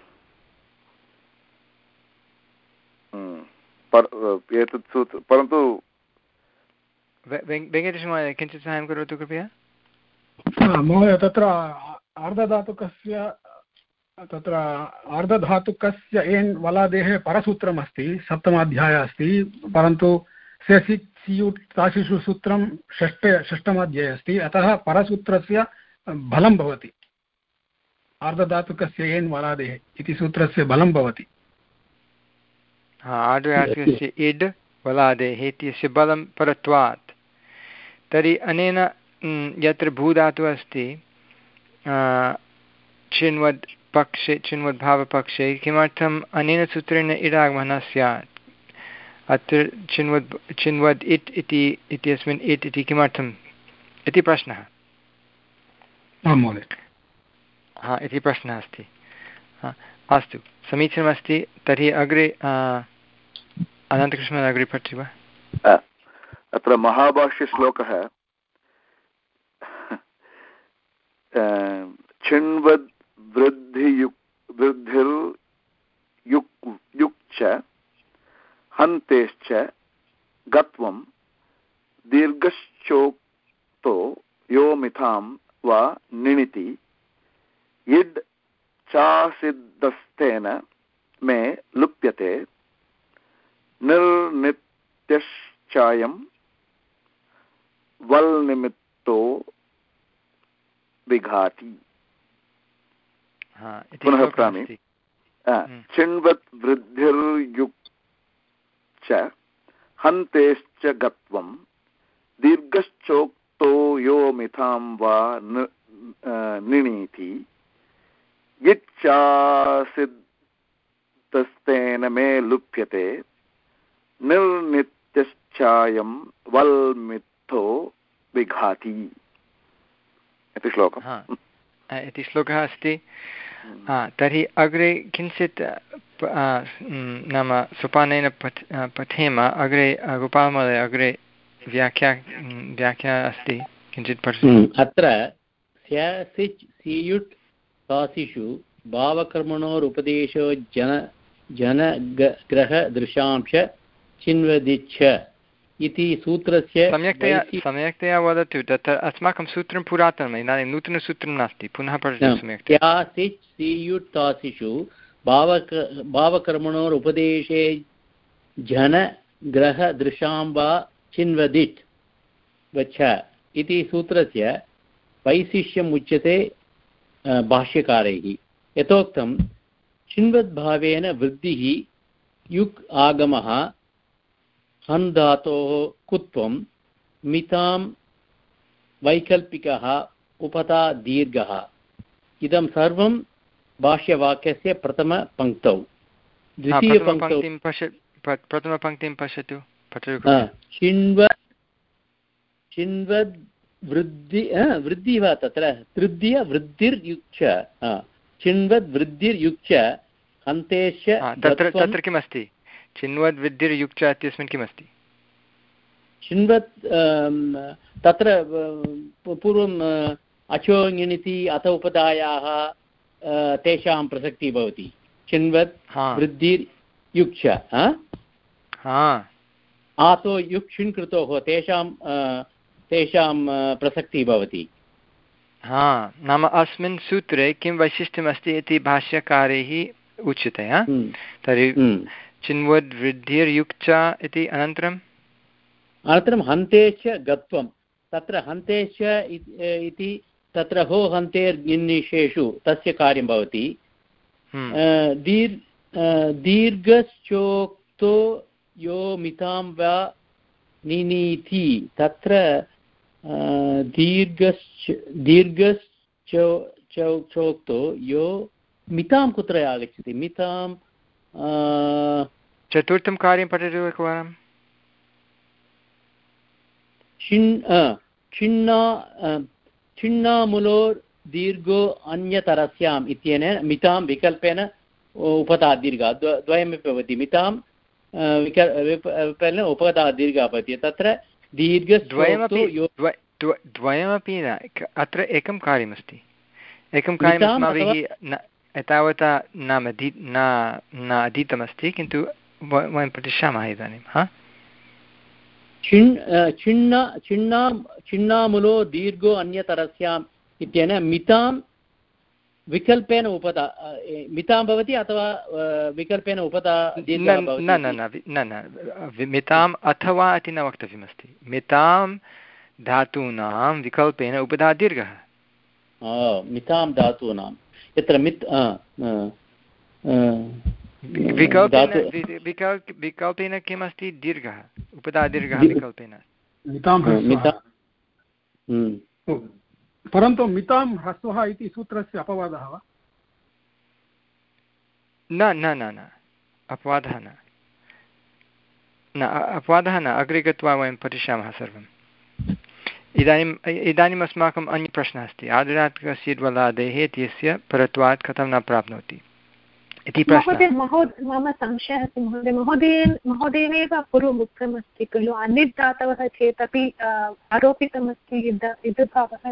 S4: एतत् सूत्रं परन्तु
S1: वेङ्कटेशमहोदय किञ्चित् साहाय्यं करोतु कृपया।
S6: महोदय तत्र आर्धधातुकस्य तत्र आर्धधातुकस्य एन् वलादेः परसूत्रमस्ति सप्तमाध्यायः अस्ति परन्तु सेसि सियुट् तासिषु सूत्रं षष्ठे षष्ठमाध्याये अस्ति अतः परसूत्रस्य बलं भवति आर्धधातुकस्य एन् वलादेः इति सूत्रस्य बलं भवति।
S1: आर्धधातुकस्य इड् वलादेः इत्यस्य बलं परत्वात् तर्हि अनेन यत्र भूधातुः अस्ति चिन्वद् पक्षे चिन्वद्भावपक्षे किमर्थम् अनेन सूत्रेण इडागमः न स्यात्? अत्र चिन्वद् चिन्वद् इट् इति इत्यस्मिन् इट् इति किमर्थम् इति प्रश्नः।
S6: आं महोदय।
S1: हा इति प्रश्नः अस्ति। अस्तु समीचीनमस्ति। तर्हि अग्रे अनन्तकृष्णः अग्रे पठति वा?
S4: अत्र महाभाष्यश्लोकः चिन्वद् वृद्धियुक् वृद्धिर्युक् युक् च हन्तेश्च गत्वं दीर्घश्चोक्तो यो मिथां वा निणिति यद् चासिद्धस्तेन मे लुप्यते निर्नित्यश्चायं वल्निमित्तो विघाति। पुनः पठामि। चिन्वत् वृद्धिर्युक् च हन्तेश्च गत्वं दीर्घश्चोक्तो यो मिथां वा निणीति यच्चासिद्धस्तेन मे लुप्यते निर्नित्यश्चायं वल्मित्थो विघाति इति श्लोकः
S1: इति श्लोकः अस्ति। तर्हि अग्रे किञ्चित् नाम सोपानेन पठ पठेम। अग्रे गोपालमहोदय अग्रे व्याख्या व्याख्या अस्ति किञ्चित् पठतु।
S5: अत्र स्यासिच् सियुट् तासिषु भावकर्मणोरुपदेशो जन जनग्रहदृशांश चिन्वदिच्छ इति सूत्रस्य
S1: सम्यक्तया सम्यक्तया वदतु। तत्र अस्माकं सूत्रं पुरातनम् इदानीं नूतनसूत्रं नास्ति। पुनः पठतु सम्यक्तया।
S5: स्यासिच् सियुट् तासिषु भावक भावकर्मणोरुपदेशे जनग्रहदृशां वा चिन्वदित् वच्छ इति सूत्रस्य वैशिष्यम् उच्यते भाष्यकारैः। यथोक्तं चिन्वद्भावेन वृद्धिः युक् आगमः हन् धातोः कुत्वं मितां वैकल्पिकः उपता दीर्घः। इदं सर्वं भाष्यवाक्यस्य प्रथमपङ्क्तौ। द्वितीयपङ्क्तौ
S1: प्रथमपङ्क्तिं पश्यतु।
S5: चिन्वद् चिन्वद् वृद्धि वृद्धिः वा तत्र तृतीय वृद्धिर्युक्च चिन्वद् वृद्धिर्युक्च हन्तेश्च
S1: तत्र तत्र किमस्ति? चिन्वद् वृद्धिर्युक्च इत्यस्मिन् किमस्ति?
S5: चिन्वत् तत्र पूर्वम् अचो ङिणिति अथ उपधायाः तेषां प्रसक्तिः भवति। चिन्वत् वृद्धिर्युक्च आतो युक् षिन् कृतोः तेषां तेषां प्रसक्तिः भवति।
S1: हा, नाम अस्मिन् सूत्रे किं वैशिष्ट्यमस्ति इति भाष्यकारैः उच्यते। तर्हि चिन्वद् वृद्धिर्युक्च इति अनन्तरम्
S5: अनन्तरं हन्तेश्च गत्वं। तत्र हन्तेश्च इति तत्र हो हन्तेर्निषेषु तस्य कार्यं भवति। दीर् दीर्घश्चोक्तो यो मितां वा निनीति। तत्र दीर्घश्च दीर्घश्च चोक्तो यो मितां कुत्र आगच्छति? मितां
S1: चतुर्थं कार्यं पठतु एकवारं।
S5: छिन्ना छिन्नामुलो दीर्घो अन्यतरस्याम् इत्यनेन मितां विकल्पेन उपधा दीर्घः द्वयमपि भवति। मितां विकल्पेन उपधा दीर्घः भवति। तत्र
S1: दीर्घद्वयमपि द्वयमपि न, अत्र एकं कार्यमस्ति। एकं कार्यम् अस्माभिः न एतावता न अधि न न अधीतमस्ति, किन्तु वयं पठिष्यामः इदानीं। हा,
S5: छिन् छिन्ना छिन्ना छिन्नामुलो दीर्घो अन्यतरस्याम् इत्यनेन मितां विकल्पेन उपधा मितां भवति अथवा विकल्पेन उपधा दीर्घः भवति?
S1: न न न न मिताम् अथवा इति न वक्तव्यमस्ति। मितां धातूनां विकल्पेन उपधा दीर्घः।
S5: मितां धातूनां यत्र मित्
S1: विकल्पेन विकल्पेन किम् अस्ति? दीर्घः, उपधा दीर्घः विकल्पेन।
S6: परन्तु मितां ह्रस्वः इति सूत्रस्य अपवादः वा?
S1: न न न न अपवादः न न अपवादः न। अग्रे गत्वा वयं पठिष्यामः सर्वम्। इदानीम् इदानीम् अस्माकम् अन्यः प्रश्नः अस्ति। आदरात्मकस्य द्वलादेः इत्यस्य परत्वात् कथं न प्राप्नोति इति प्रश्नः।
S3: मम संशयः अस्ति महोदय। महोदयेन महोदयेनैव पूर्वम् उक्तमस्ति खलु, अनित् धातवः चेदपि आरोपितमस्ति इदभावः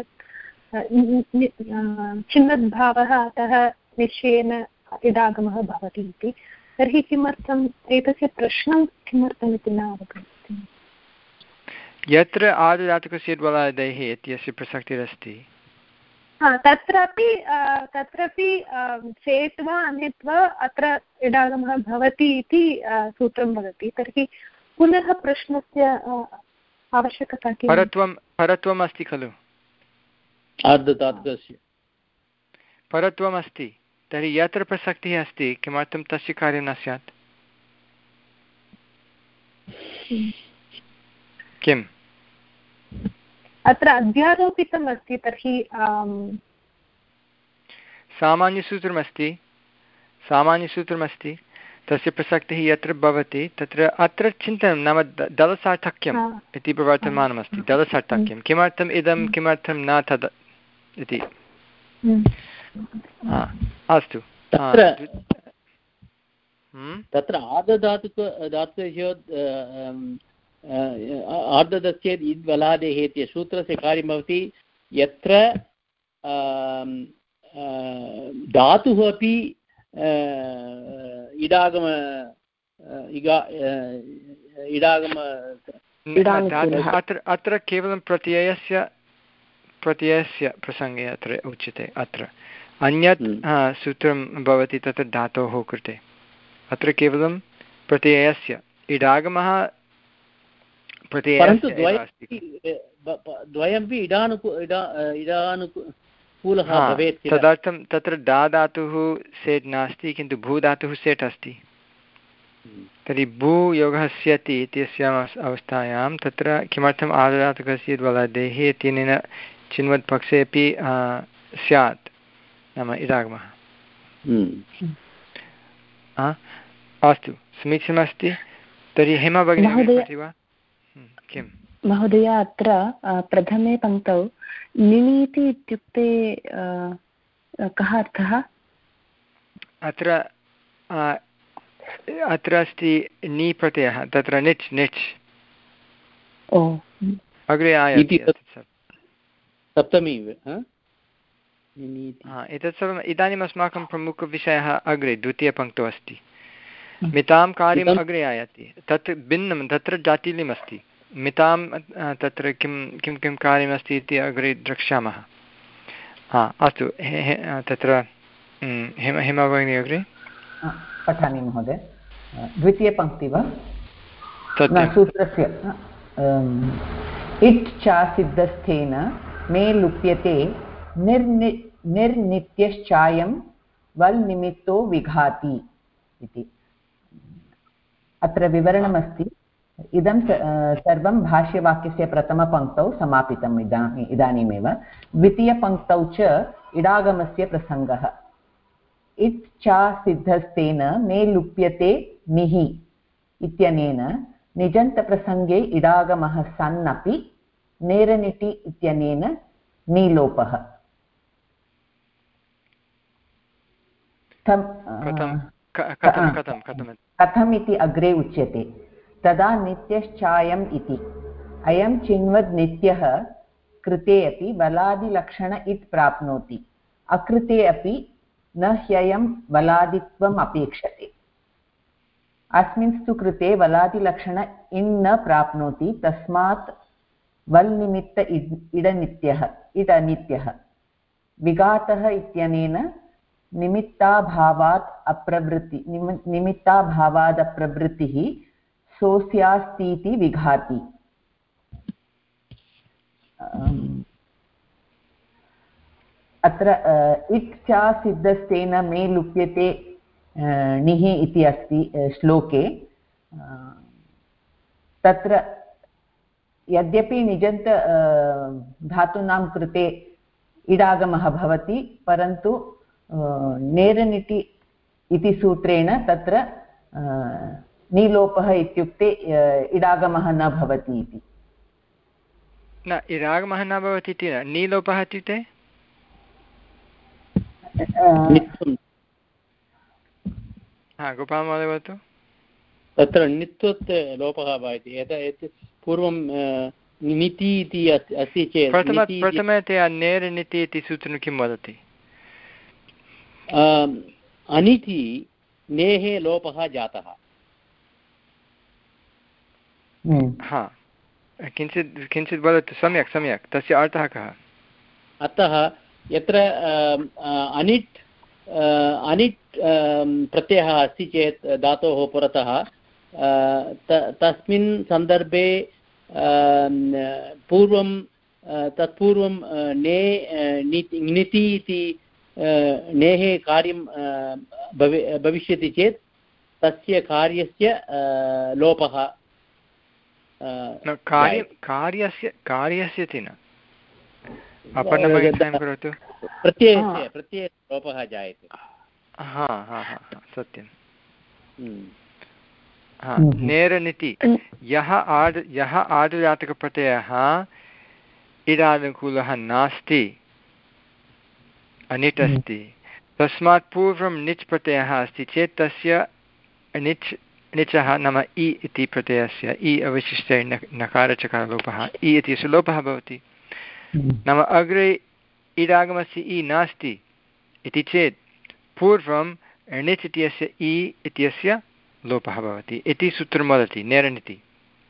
S3: छिन्नद्भावः अतः निश्चयेन इदागमः भवति इति। तर्हि किमर्थम् एतस्य प्रश्नं किमर्थमिति न अवगच्छामि।
S1: यत्र आददातुकस्य द्वलादेः इत्यस्य प्रसक्तिरस्ति
S3: तत्रापि तत्रापि चेत् वा अन्यत् वा अत्र इडागमः भवति इति सूत्रं वदति। तर्हि पुनः प्रश्नस्य आवश्यकता किं?
S1: परत्वं परत्वम् अस्ति खलु,
S5: आर्धधातुकस्य
S1: परत्वम् अस्ति। तर्हि यत्र प्रसक्तिः अस्ति किमर्थं तस्य कार्यं न स्यात्? किम्
S3: अत्र अध्यारोपितम् अस्ति? तर्हि
S1: सामान्यसूत्रमस्ति सामान्यसूत्रमस्ति तस्य प्रसक्तिः यत्र भवति तत्र अत्र चिन्तनं नाम दलसार्थक्यम् इति प्रवर्तमानमस्ति। दलसार्थक्यं किमर्थम् इदं किमर्थं न तद् इति। अस्तु,
S5: तत्र आर्धधातुक धातुकस्य आर्धदस्य इद्वलादेः इति सूत्रस्य कार्यं भवति यत्र धातुः अपि इडागम इडागम
S1: अत्र अत्र केवलं प्रत्ययस्य प्रत्ययस्य प्रसङ्गे अत्र उच्यते। अत्र अन्यत् सूत्रं भवति तत्र धातोः कृते। अत्र केवलं प्रत्ययस्य इडागमः
S5: परन्तु द्वयमपि इडानुकू इडा इडानुकूलः भवेत्।
S1: तदर्थं तत्र डा धातुः सेट् नास्ति, किन्तु भू धातुः सेट् अस्ति। तर्हि भू योगः स्यति इत्यस्याम् अवस्थायां तत्र किमर्थम् आर्धधातुकस्य द्वलादेः इत्यनेन चिन्वत् पक्षे अपि स्यात्, नाम इडागमः। अस्तु, समीचीनमस्ति। तर्हि हेमा भगिनी पठति वा? किं
S2: महोदय, अत्र प्रथमे पङ्क्तौ निनीति इत्युक्ते कः अर्थः?
S1: अत्र अत्र अस्ति नी प्रत्ययः, तत्र निच् निच् अग्रे आयाति
S5: सप्तमी।
S1: एतत् सर्वम् इदानीम् अस्माकं प्रमुखविषयः अग्रे द्वितीयपङ्क्तौ अस्ति। मितां कार्यम् अग्रे आयाति, तत् भिन्नं, तत्र जाटिल्यमस्ति। मितां तत्र किं किं किं कार्यमस्ति इति अग्रे द्रक्ष्यामः। हा अस्तु, तत्र हेम हेमा भगिनी अग्रे
S7: पठामि महोदय। द्वितीयपङ्क्ति वा? सूत्रस्य इट् च सिद्धस्थेन मे लुप्यते निर्नि निर्नित्यश्चायं वल् निमित्तो विघाति इति अत्र विवरणमस्ति। इदं सर्वं भाष्यवाक्यस्य प्रथमपङ्क्तौ समापितम् इदानीम् इदानीमेव। द्वितीयपङ्क्तौ च इडागमस्य प्रसङ्गः। इट् च सिद्धस्तेन मे लुप्यते निः इत्यनेन निजन्तप्रसङ्गे इडागमः सन् अपि नेरनिटि इत्यनेन नीलोपः। कथम् इति अग्रे उच्यते। तदा नित्यश्चायम् इति अयं चिन्वद् नित्यः कृते अपि बलादिलक्षण इत् प्राप्नोति, अकृते अपि न ह्ययं बलादित्वम् अपेक्षते। अस्मिंस्तु कृते बलादिलक्षण इन् न प्राप्नोति, तस्मात् वल् निमित्त इडनित्यः इडनित्यः। विघातः इत्यनेन निमित्ताभावात् अप्रवृत्ति निमित्ताभावादप्रवृत्तिः सोऽस्यास्तीति विघाति। अत्र इट् च सिद्धस्तेन मे लुप्यते निः इति अस्ति श्लोके। तत्र यद्यपि निजन्त धातूनां कृते इडागमः भवति, परन्तु नेरनिटि इति सूत्रेण तत्र नीलोपः इत्युक्ते इडागमः न भवति इति।
S1: न, इडागमः न भवति इति न, नीलोपः इत्युक्ते हा गोपालमहोदय वदतु।
S5: तत्र नित्वत् लोपः भवति। यत् पूर्वं निति इति अस्ति चेत्
S1: प्रथम प्रथमतया नेरनिति इति सूत्रं किं वदति?
S5: अनिति नेः लोपः जातः।
S1: हा, किञ्चित् किञ्चित् वदतु। सम्यक् सम्यक्, तस्य अर्थः कः?
S5: अतः यत्र अनिट् अनिट् प्रत्ययः अस्ति चेत् धातोः पुरतः, तस्मिन् सन्दर्भे पूर्वं तत्पूर्वं ने ङिति इति नेः कार्यं भवि भविष्यति चेत् तस्य कार्यस्य लोपः
S1: कार्य कार्यस्य कार्यस्य इति न अपरं करोतु।
S5: प्रत्ययस्य प्रत्ययस्य लोपः जायते।
S1: हा हा हा सत्यं। हा, नेरनिति यः आर् यः आर्धधातुकप्रत्ययः इडानुकूलः नास्ति, अनिट् अस्ति, तस्मात् पूर्वं निच् प्रत्ययः अस्ति चेत् तस्य निच् निचः नाम इ इति प्रत्ययस्य इ अवशिष्टे नकारचकारलोपः इ इत्यस्य लोपः भवति। नाम अग्रे इडागमस्य इ नास्ति इति चेत् पूर्वं णिच् इत्यस्य इ इत्यस्य लोपः भवति इति सूत्रं वदति नेरनिति।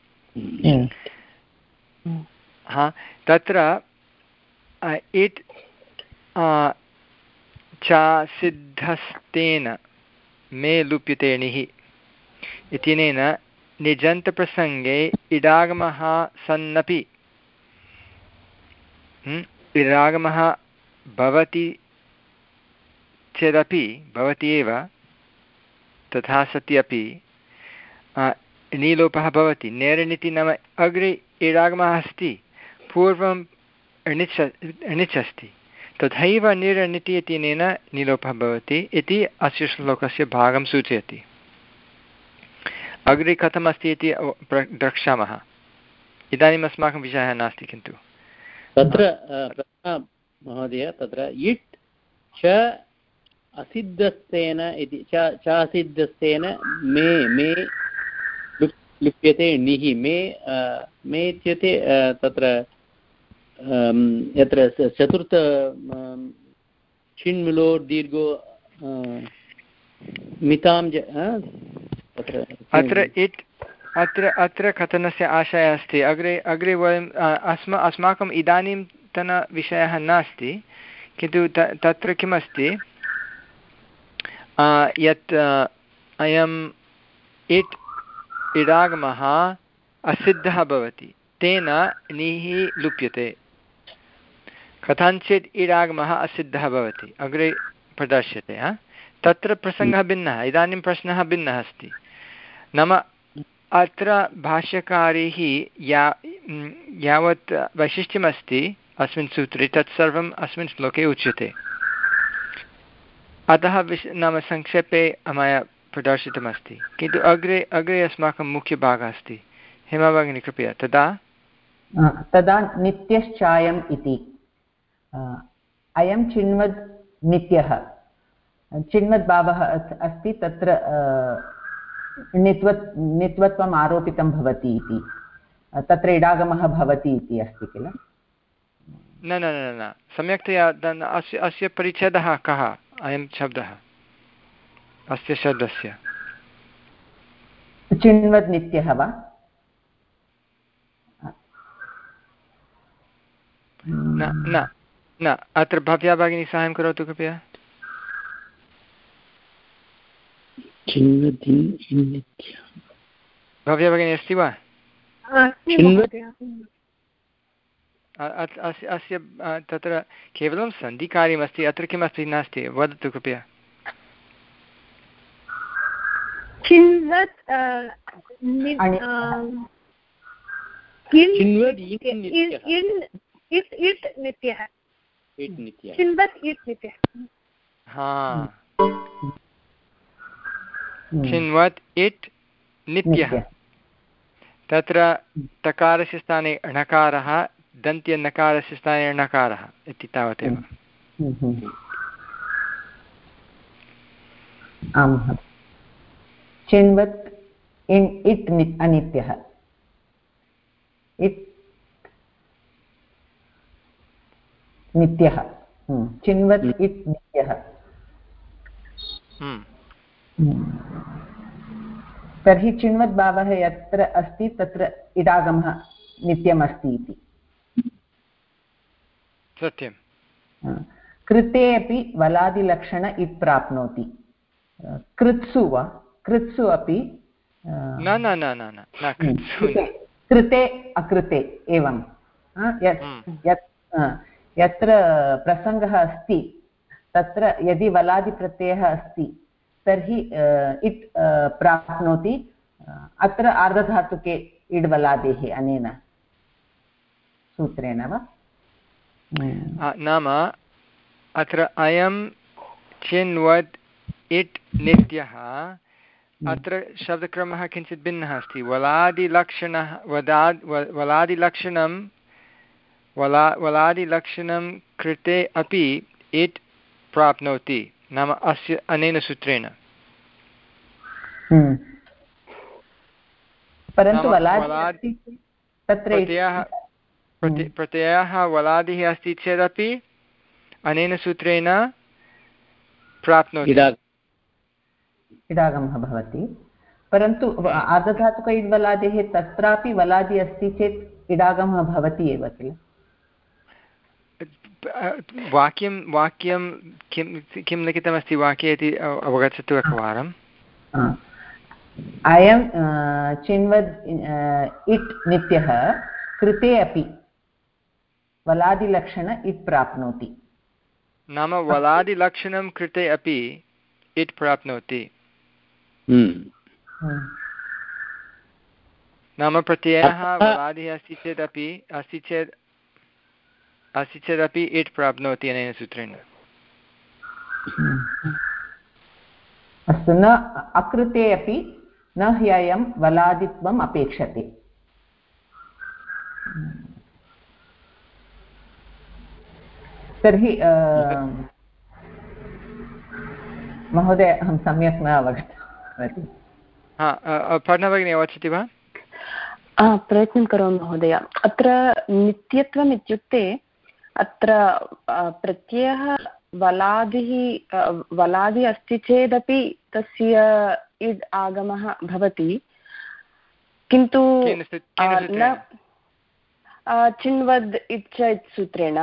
S1: हा, तत्र इट् च सिद्धस्तेन मे लुप्यते निः इत्यनेन निजन्तप्रसङ्गे इडागमः सन्नपि इडागमः भवति चेदपि भवति एव तथा सति अपि नीलोपः भवति। नेरनिति नाम अग्रे इडागमः अस्ति, पूर्वम् अणिच् अणिच् अस्ति, तथैव निरनिति इत्यनेन नीलोपः भवति इति अस्य श्लोकस्य भागं सूचयति। अग्रे कथमस्ति इति द्रक्ष्यामः। इदानीम् अस्माकं विषयः नास्ति, किन्तु
S5: तत्र महोदय तत्र इट् च असिद्धस्तेन इति च असिद्धस्तेन मे मे लुप्यते णिः मे मे इत्युक्ते तत्र यत्र चतुर्थ छिन्मिलो दीर्घो मितां तत्र
S1: अत्र इट् अत्र अत्र कथनस्य आशयः अस्ति। अग्रे अग्रे वयम् अस्मा अस्माकम् इदानीन्तनविषयः नास्ति, किन्तु त तत्र किमस्ति यत् अयम् इट् इडागमः असिद्धः भवति, तेन णिः लुप्यते। कथञ्चित् इडागमः असिद्धः भवति, अग्रे प्रदर्श्यते। तत्र प्रसङ्गः भिन्नः, इदानीं प्रश्नः भिन्नः अस्ति। नाम अत्र भाष्यकारैः या यावत् वैशिष्ट्यमस्ति अस्मिन् सूत्रे तत्सर्वम् अस्मिन् श्लोके उच्यते। अतः विश् नाम संक्षेपे मया प्रदर्शितमस्ति, किन्तु अग्रे अग्रे अस्माकं मुख्यभागः अस्ति। हेमा भगिनी कृपया तदा
S7: तदा नित्यश्चायम् इति अयं चिन्वद् नित्यः चिन्वद्भावः अस्ति, तत्र नित्वत् नित्वत्वम् आरोपितं भवति इति, तत्र इडागमः भवति इति अस्ति किल?
S1: न न न न सम्यक्तया अस्य अस्य परिच्छेदः कः अयं शब्दः अस्य शब्दस्य?
S7: चिन्वद् नित्यः वा?
S1: न न न अत्र भव्या भगिनी साहाय्यं करोतु कृपया। भव्या भगिनी अस्ति वा? अस्य तत्र केवलं सन्धिकार्यमस्ति, अत्र किमस्ति नास्ति, वदतु कृपया। चिन्वत् इट् नित्यः, तत्र तकारस्य स्थाने णकारः, दन्त्यनकारस्य स्थाने णकारः इति तावदेव।
S7: आम्, चिन्वत् इन् इट् अनित्यः, इट् नित्यः, चिन्वत् इट् नित्यः। तर्हि चिन्वद्भावः यत्र अस्ति तत्र इडागमः नित्यमस्ति इति
S1: सत्यं।
S7: कृते अपि वलादिलक्षण इट् प्राप्नोति। कृत्सु वा? कृत्सु अपि
S1: न न न न न कृत्सु,
S7: कृते अकृते एवं यत्र प्रसङ्गः अस्ति तत्र यदि वलादिप्रत्ययः अस्ति तर्हि इट् प्राप्नोति। अत्र आर्धधातुके इड् वलादेः अनेन सूत्रेण वा?
S1: नाम अत्र अयं चिन्वद् इट् नित्यः, अत्र शब्दक्रमः किञ्चित् भिन्नः अस्ति। वलादिलक्षणः वदाद् वलादिलक्षणं वला वलादिलक्षणं कृते अपि इट् प्राप्नोति, नाम अस्य अनेन सूत्रेण।
S7: परन्तु
S1: प्रत्ययः प्रत्ययः वलादिः अस्ति चेदपि अनेन सूत्रेण प्राप्नोति,
S7: इडागमः भवति। परन्तु आर्धधातुक इड् वलादेः तत्रापि वलादि अस्ति चेत् इडागमः भवति एव किल?
S1: वाक्यं वाक्यं किं किं लिखितमस्ति वाक्ये इति अवगच्छतु एकवारं।
S7: अयं चिन्वद् इट् नित्यः कृते अपि वलादिलक्षण इट् प्राप्नोति।
S1: नाम वलादिलक्षणं कृते अपि इट् प्राप्नोति। नाम प्रत्ययः वलादिः अस्ति चेदपि अस्ति चेत् अस्ति चेदपि इट् प्राप्नोति अनेन सूत्रेण।
S7: अस्तु, न अकृते अपि न ह्ययं वलादित्वम् अपेक्षते। तर्हि महोदय अहं सम्यक् न अवगतवती।
S1: हा, पठना भगिनी अवगच्छति वा?
S2: प्रयत्नं करोमि महोदय। अत्र नित्यत्वम् इत्युक्ते अत्र प्रत्ययः वलादिः वलादि अस्ति चेदपि तस्य इड् आगमः भवति, किन्तु न चिन्वद् इच्छ सूत्रेण।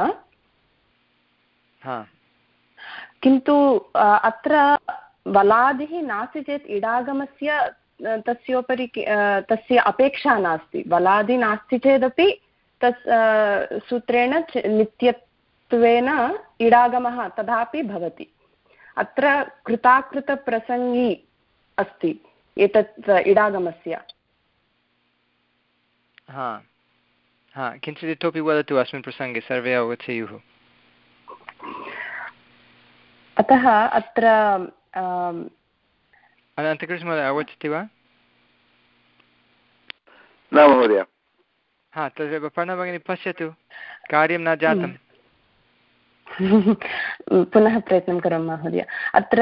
S2: किन्तु अत्र वलादिः नास्ति चेत् इडागमस्य तस्योपरि तस्य अपेक्षा नास्ति। वलादि नास्ति चेदपि तस् सूत्रेण नित्यत्वेन इडागमः तथापि भवति। अत्र कृताकृतप्रसङ्गी अस्ति एतत् इडागमस्य।
S1: हा हा किञ्चित् इतोपि वदतु अस्मिन् प्रसङ्गे, सर्वे अवगच्छेयुः।
S2: अतः अत्र
S1: अनन्तकृष्ण महोदय अवगच्छति वा?
S4: न महोदय।
S1: हा, तदेव पर्णा भगिनी पश्यतु, कार्यं न जातं।
S2: पुनः प्रयत्नं करोमि महोदय। अत्र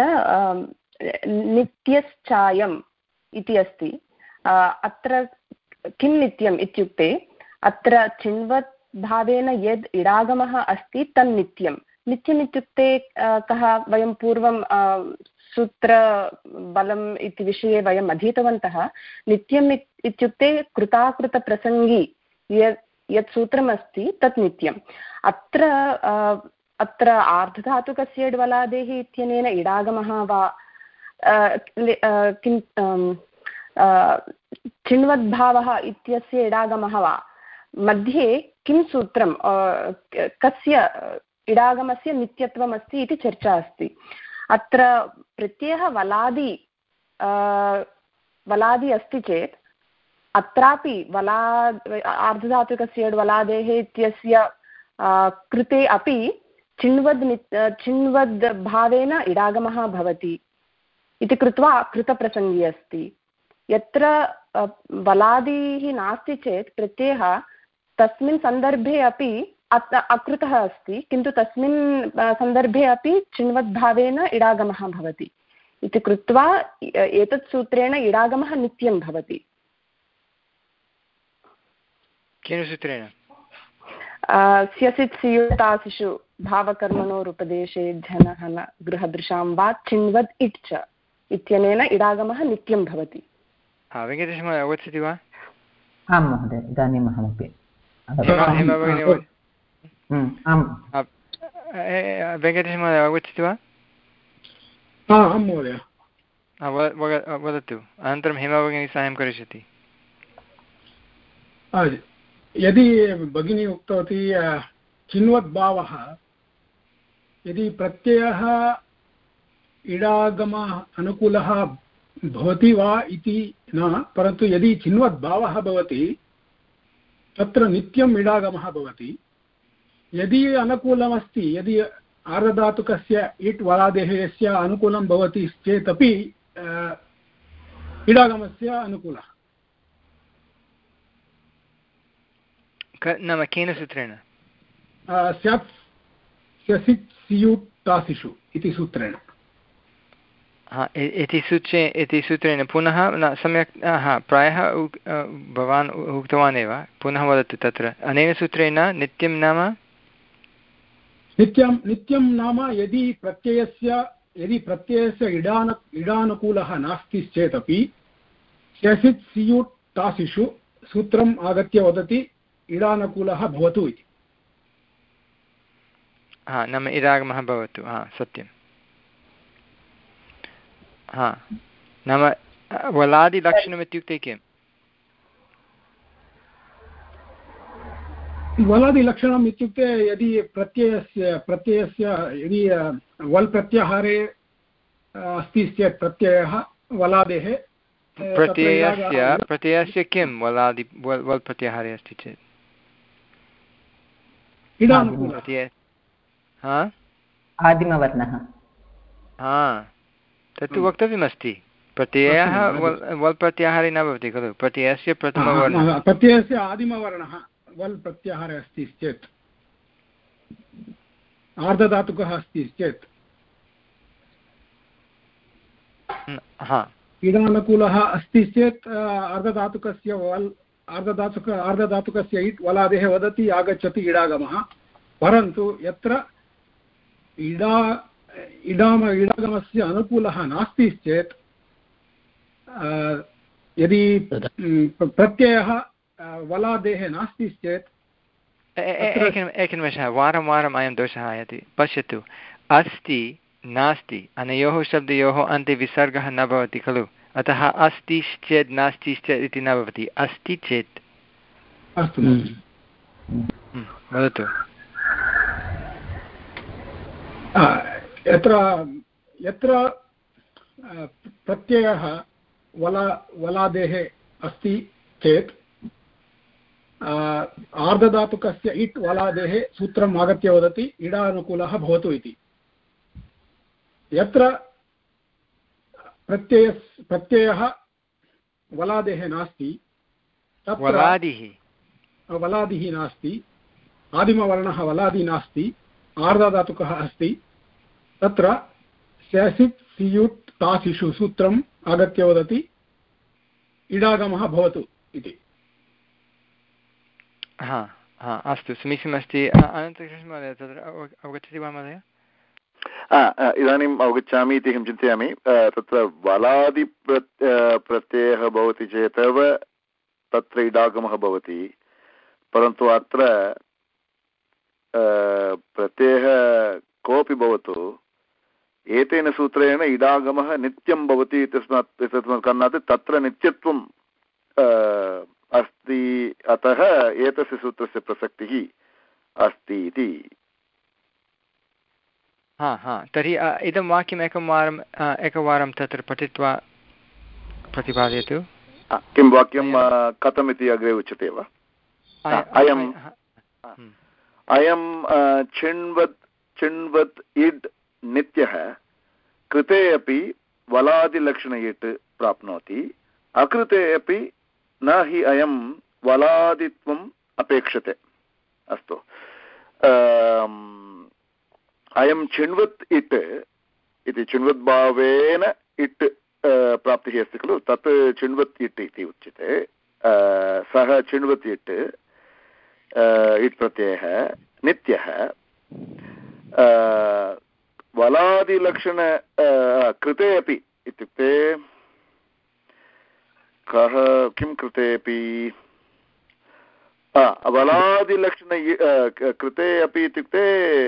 S2: नित्यश्चायम् इति अस्ति। अत्र किं नित्यम् इत्युक्ते अत्र चिन्वत् भावेन यद् इडागमः अस्ति तन्नित्यं। नित्यम् इत्युक्ते कः, वयं पूर्वं सूत्रबलम् इति विषये वयम् अधीतवन्तः। नित्यम् इत्युक्ते कृताकृतप्रसङ्गी यत् यत् सूत्रमस्ति तत् नित्यम्। अत्र अत्र आर्धधातुकस्य वलादेः इत्यनेन इडागमः वा किं चिन्वद्भावः इत्यस्य इडागमः वा, मध्ये किं सूत्रं कस्य इडागमस्य नित्यत्वमस्ति इति चर्चा अस्ति। अत्र प्रत्ययः वलादि वलादि अस्ति चेत् अत्रापि वला आर्धधातुकस्य वलादेः इत्यस्य कृते अपि चिन्वद् चिन्वद् भावेन इडागमः भवति इति कृत्वा कृतप्रसङ्गी अस्ति। यत्र वलादिः नास्ति चेत् प्रत्ययः तस्मिन् सन्दर्भे अपि अकृतः अस्ति, किन्तु तस्मिन् सन्दर्भे अपि चिन्वद्भावेन इडागमः भवति इति कृत्वा एतत् सूत्रेण इडागमः नित्यं भवति।
S1: केन सूत्रेण?
S2: स्यसित् स्युतासिषु भावकर्मणोरुपदेशे झनः न गृहदृशां वा चिन्वद् इट् च इत्यनेन इडागमः नित्यं भवति।
S1: वेङ्कटेश महोदय अवगच्छति वा?
S7: आं महोदय, इदानीम् अहमपि।
S1: वेङ्कटेश महोदय अवगच्छति वा?
S6: आं महोदय।
S1: वदतु, अनन्तरं हेमा भगिनी साहाय्यं करिष्यति।
S6: यदि भगिनी उक्तवती चिन्वद्भावः, यदि प्रत्ययः इडागमः अनुकूलः भवति वा इति न, परन्तु यदि चिन्वद्भावः भवति तत्र नित्यम् इडागमः भवति। यदि अनुकूलमस्ति, यदि आर्धधातुकस्य इट् वलादेः यस्य अनुकूलं भवति चेदपि इडागमस्य अनुकूलः।
S1: नाम केन सूत्रेण?
S6: स्यात् स्यसित् स्युट् तासिषु इति सूत्रेण।
S1: हा, इति सूत्रे इति सूत्रेण पुनः न सम्यक्। हा, प्रायः भवान् उक्तवान् एव, पुनः वदतु। तत्र अनेन सूत्रेण नित्यं नाम
S6: नित्यं नित्यं नाम यदि प्रत्ययस्य यदि प्रत्ययस्य इडान इडानुकूलः नास्ति चेदपि स्यसित् स्युट् तासिषु सूत्रम् आगत्य वदति इडानुकूलः भवतु इति।
S1: हा, नाम इडागमः भवतु। हा, सत्यं। हा, नाम वलादिलक्षणम् इत्युक्ते किम्?
S6: वलादिलक्षणम् इत्युक्ते यदि प्रत्ययस्य प्रत्ययस्य यदि वल् प्रत्याहारे अस्ति चेत् प्रत्ययः वलादेः
S1: प्रत्ययस्य प्रत्ययस्य किं वलादि वल् वल् प्रत्याहारे अस्ति चेत्
S7: आदिमवर्णः
S1: हा तत्तु वक्तव्यमस्ति प्रत्ययः वल् प्रत्याहारे न भवति खलु प्रत्ययस्य प्रथमवर्णः
S6: प्रत्ययस्य आदिमवर्णः वल् प्रत्याहारे अस्ति चेत् आर्धधातुकः अस्ति चेत् इडानुकूलः अस्ति चेत् अर्धधातुकस्य वल् अर्धधातुक अर्धधातुकस्य इट् वलादेः वदति आगच्छति इडागमः परन्तु यत्र इडा इडाम इडागमस्य अनुकूलः नास्ति चेत् यदि प्रत्ययः वलादेः नास्ति चेत्
S1: एकनिमेषः वारं वारम् अयं दोषः आयाति पश्यतु अस्ति नास्ति अनयोः शब्दयोः अन्ते विसर्गः न भवति खलु अतः अस्ति चेत् नास्ति चेत् इति न भवति अस्ति चेत्
S6: अस्तु
S1: वदतु
S6: यत्र यत्र प्रत्ययः वला वलादेः अस्ति चेत् आर्धधातुकस्य इट् वलादेः सूत्रम् आगत्य वदति इडानुकूलः भवतु इति यत्र प्रत्यय प्रत्ययः वलादेः नास्ति
S1: वलादिः
S6: वलादिः नास्ति आदिमवर्णः वलादि नास्ति आर्धधातुकः अस्ति तत्र स्यासित् सियुट् तासिषु सूत्रम् आगत्य वदति इडागमः भवतु इति
S1: हा हा अस्तु समीचीनमस्ति अनन्तकृष्णमहोदय तत्र अवगच्छति वा महोदय
S4: इदानीम् अवगच्छामि इति अहं चिन्तयामि तत्र वलादि प्रत्ययः भवति चेदेव तत्र इडागमः भवति परन्तु अत्र प्रत्ययः कोऽपि भवतु एतेन सूत्रेण इडागमः नित्यं भवति इत्यस्मात् इत्यस्मात् कारणात् तत्र नित्यत्वं अस्ति अतः एतस्य सूत्रस्य प्रसक्तिः अस्ति इति
S1: हा हा तर्हि इदं वाक्यम् एकं वारम् एकवारं तत्र पठित्वा प्रतिपादयतु
S4: किं वाक्यं कथमिति अग्रे उच्यते वा अयम् अयं चिण्वत् चिण्वत् इड् नित्यः कृते अपि वलादिलक्षण इट् प्राप्नोति अकृते अपि न हि अयं वलादित्वम् अपेक्षते अस्तु अयं चिण्वत् इट् इति चिण्वद्भावेन इट् प्राप्तिः अस्ति खलु तत् चिण्वत् इट् इति उच्यते सः चिण्वत् इट् इट् प्रत्ययः नित्यः वलादिलक्षण कृते अपि इत्युक्ते कः किं कृते अपि वलादिलक्षण कृते अपि इत्युक्ते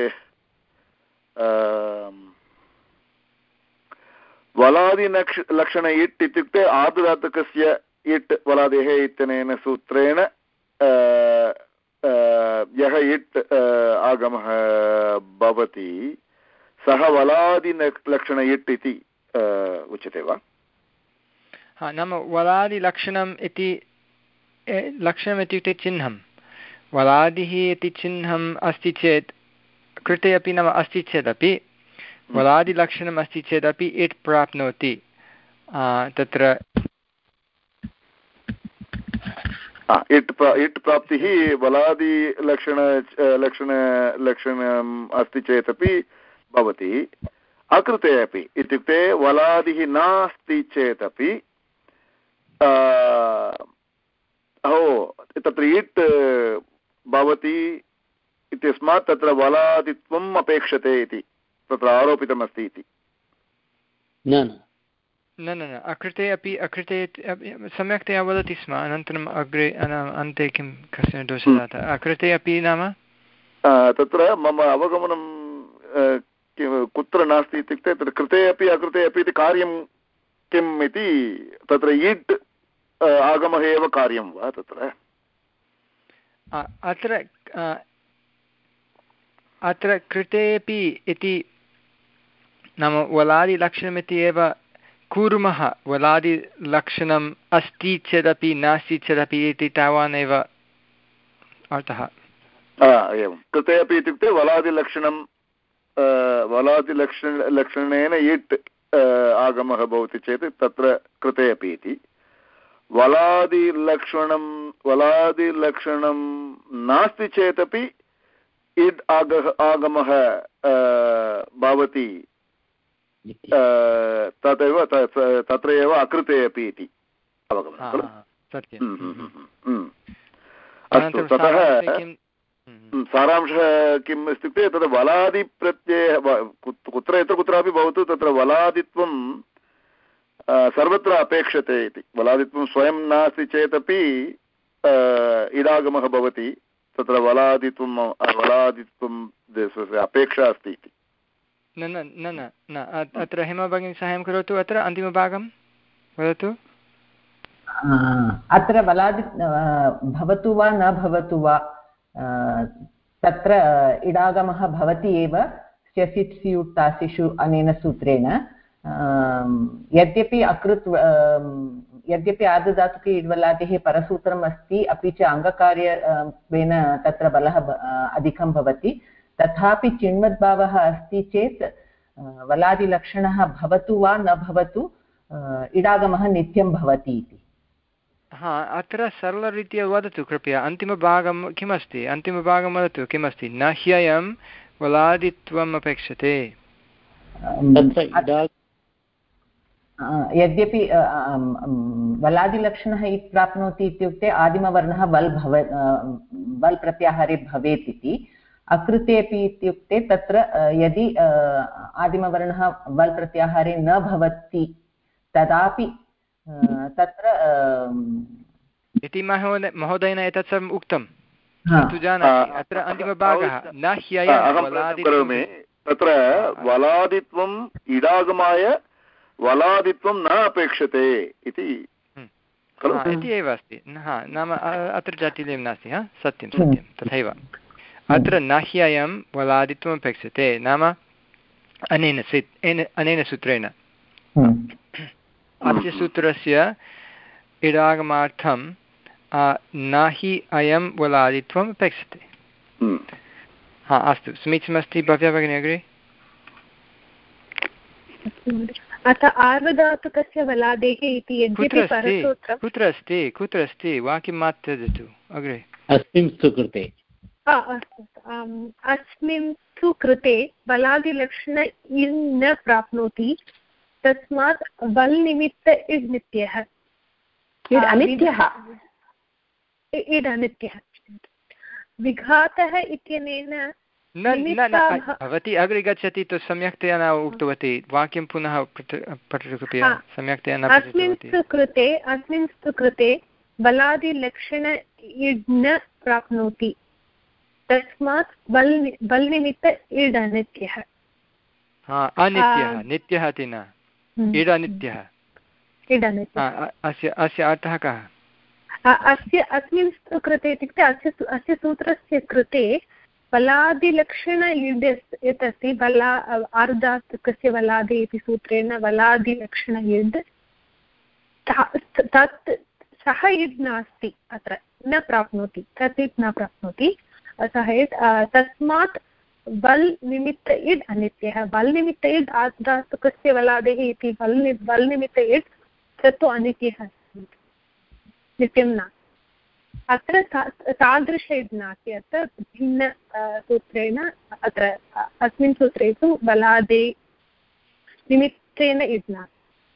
S4: वलादिलक्ष लक्षण इट् इत्युक्ते आर्धधातुकस्य इट् वलादेः इत्यनेन सूत्रेण यः इट् आगमः भवति सः वलादिलक्षण इट् इति उच्यते वा
S1: हा नाम वलादिलक्षणम् इति लक्षणम् इत्युक्ते चिह्नं वलादिः इति चिह्नम् अस्ति चेत् कृते अपि नाम अस्ति चेदपि वलादिलक्षणम् अस्ति चेदपि इट् प्राप्नोति तत्र
S4: इट् इट् प्राप्तिः वलादिलक्षण लक्षण लक्षणम् अस्ति चेदपि भवति अकृते अपि इत्युक्ते वलादिः नास्ति चेदपि हो तत्र इट् भवति इत्यस्मात् तत्र वलादित्वम् अपेक्षते इति तत्र आरोपितमस्ति इति
S5: न
S1: न न न अकृते अपि अकृते सम्यक्तया वदति स्म अनन्तरम् अग्रे अन्ते किं कश्चन दोषः जातः अकृते अपि नाम
S4: तत्र मम अवगमनं कुत्र नास्ति इत्युक्ते तत्र कृते अपि अकृते अपि इति कार्यं किम् इति तत्र इट् आगमः एव कार्यं वा तत्र
S1: अत्र अत्र कृतेपि इति नाम वलादिलक्षणमिति एव कुर्मः वलादिलक्षणम् अस्ति चेदपि नास्ति चेदपि इति तावानेव अर्थः
S4: एवं कृते अपि इत्युक्ते वलादिलक्षणं वलादिलक्षण लक्षणेन इट् आगमः भवति चेत् तत्र कृते अपि इति वलादिलक्षणं वलादिलक्षणं नास्ति चेदपि इड् आगः आगमः भवति तदेव तत्र एव अकृते अपि इति अवगमनं खलु अस्तु ततः सारांशः किम् इत्युक्ते तत्र वलादिप्रत्ययः कुत्र यत्र कुत्रापि भवतु तत्र वलादित्वं सर्वत्र अपेक्षते इति वलादित्वं स्वयं नास्ति चेदपि इडागमः भवति तत्र वलादित्वं वलादित्वं अपेक्षा अस्ति इति
S1: न न न न अत्र हेमा भगिनी साहाय्यं करोतु अत्र अन्तिमभागं वदतु
S7: अत्र वलादि भवतु वा न भवतु वा तत्र इडागमः भवति एव स्यसित् स्युट् तासिषु अनेन सूत्रेण यद्यपि अकृत् यद्यपि आर्धधातुके इड्वलादेः परसूत्रम् अस्ति अपि च अङ्गकार्यत्वेन तत्र बलः अधिकं भवति तथापि चिण्वद्भावः अस्ति चेत् वलादिलक्षणः भवतु वा न भवतु इडागमः नित्यं भवति इति
S1: हा अत्र सरलरीत्या वदतु कृपया अन्तिमभागं किमस्ति अन्तिमभागं वदतु किमस्ति न ह्ययं वलादित्वम् अपेक्षते
S7: यद्यपि वलादिलक्षणः इति प्राप्नोति इत्युक्ते आदिमवर्णः वल् भव वल् प्रत्याहारे भवेत् इति अकृते अपि इत्युक्ते तत्र यदि आदिमवर्णः वल् प्रत्याहारे न भवति तदापि तत्र
S1: इति महोदयेन एतत् सर्वम् उक्तं तु जानाति अत्र अन्तिमभागः न ह्ययं
S4: तत्र वलादित्वम् इडागमाय वलादित्वं न अपेक्षते इति
S1: इति एव अस्ति नाम अत्र जाटिल्यं नास्ति हा सत्यं सत्यं तथैव अत्र न ह्ययं वलादित्वम् अपेक्षते नाम अनेन अनेन सूत्रेण अस्य सूत्रस्य इडागमार्थं न हि अयं वलादित्वम् अपेक्षते हा अस्तु समीचीनमस्ति भव्या भगिनी अग्रे
S3: अतः आर्वधातुकस्य वलादेः इति यद्यपि परसूत्रं
S1: कुत्र अस्ति कुत्र अस्ति वाक्यं मा त्यजतु अग्रे
S5: अस्मिन् सुकृते
S3: अस्मिन् सुकृते वलादिलक्षण न प्राप्नोति तस्मात् वल् निमित्त इड् नित्यः
S2: इड् अनित्यः
S3: इड् अनित्यः विघातः इत्यनेन
S1: भवती अग्रे गच्छति तु सम्यक्तया न उक्तवती वाक्यं पुनः पठतु कृपया सम्यक्तया न
S3: अस्मिन् सुकृते अस्मिन् सुकृते वलादिलक्षण इड् न प्राप्नोति तस्मात् वल् वल् निमित्त इड् अनित्यः
S1: अनित्यः नित्यः इति न इड् अनित्यः अस्य अस्य अर्थः कः
S3: अस्य अस्मिन् कृते इत्युक्ते अस्य अस्य सूत्रस्य कृते वलादिलक्षण इड् यत् अस्ति वला आर्धातुकस्य वलादि इति सूत्रेण वलादिलक्षण इड् तत् सः इड् नास्ति अत्र न प्राप्नोति तत् इड् न प्राप्नोति सः इड् तस्मात् वल् निमित्त इड् अनित्यः वल् निमित्त इड् आर्धातुकस्य वलादेः इति वल् वल् निमित्त इड् तत् तु अनित्यः नित्यं न अत्र तादृश इड् नास्ति अत्र भिन्न सूत्रेण अत्र अस्मिन् सूत्रे तु वलादे निमित्तेन इड् नास्ति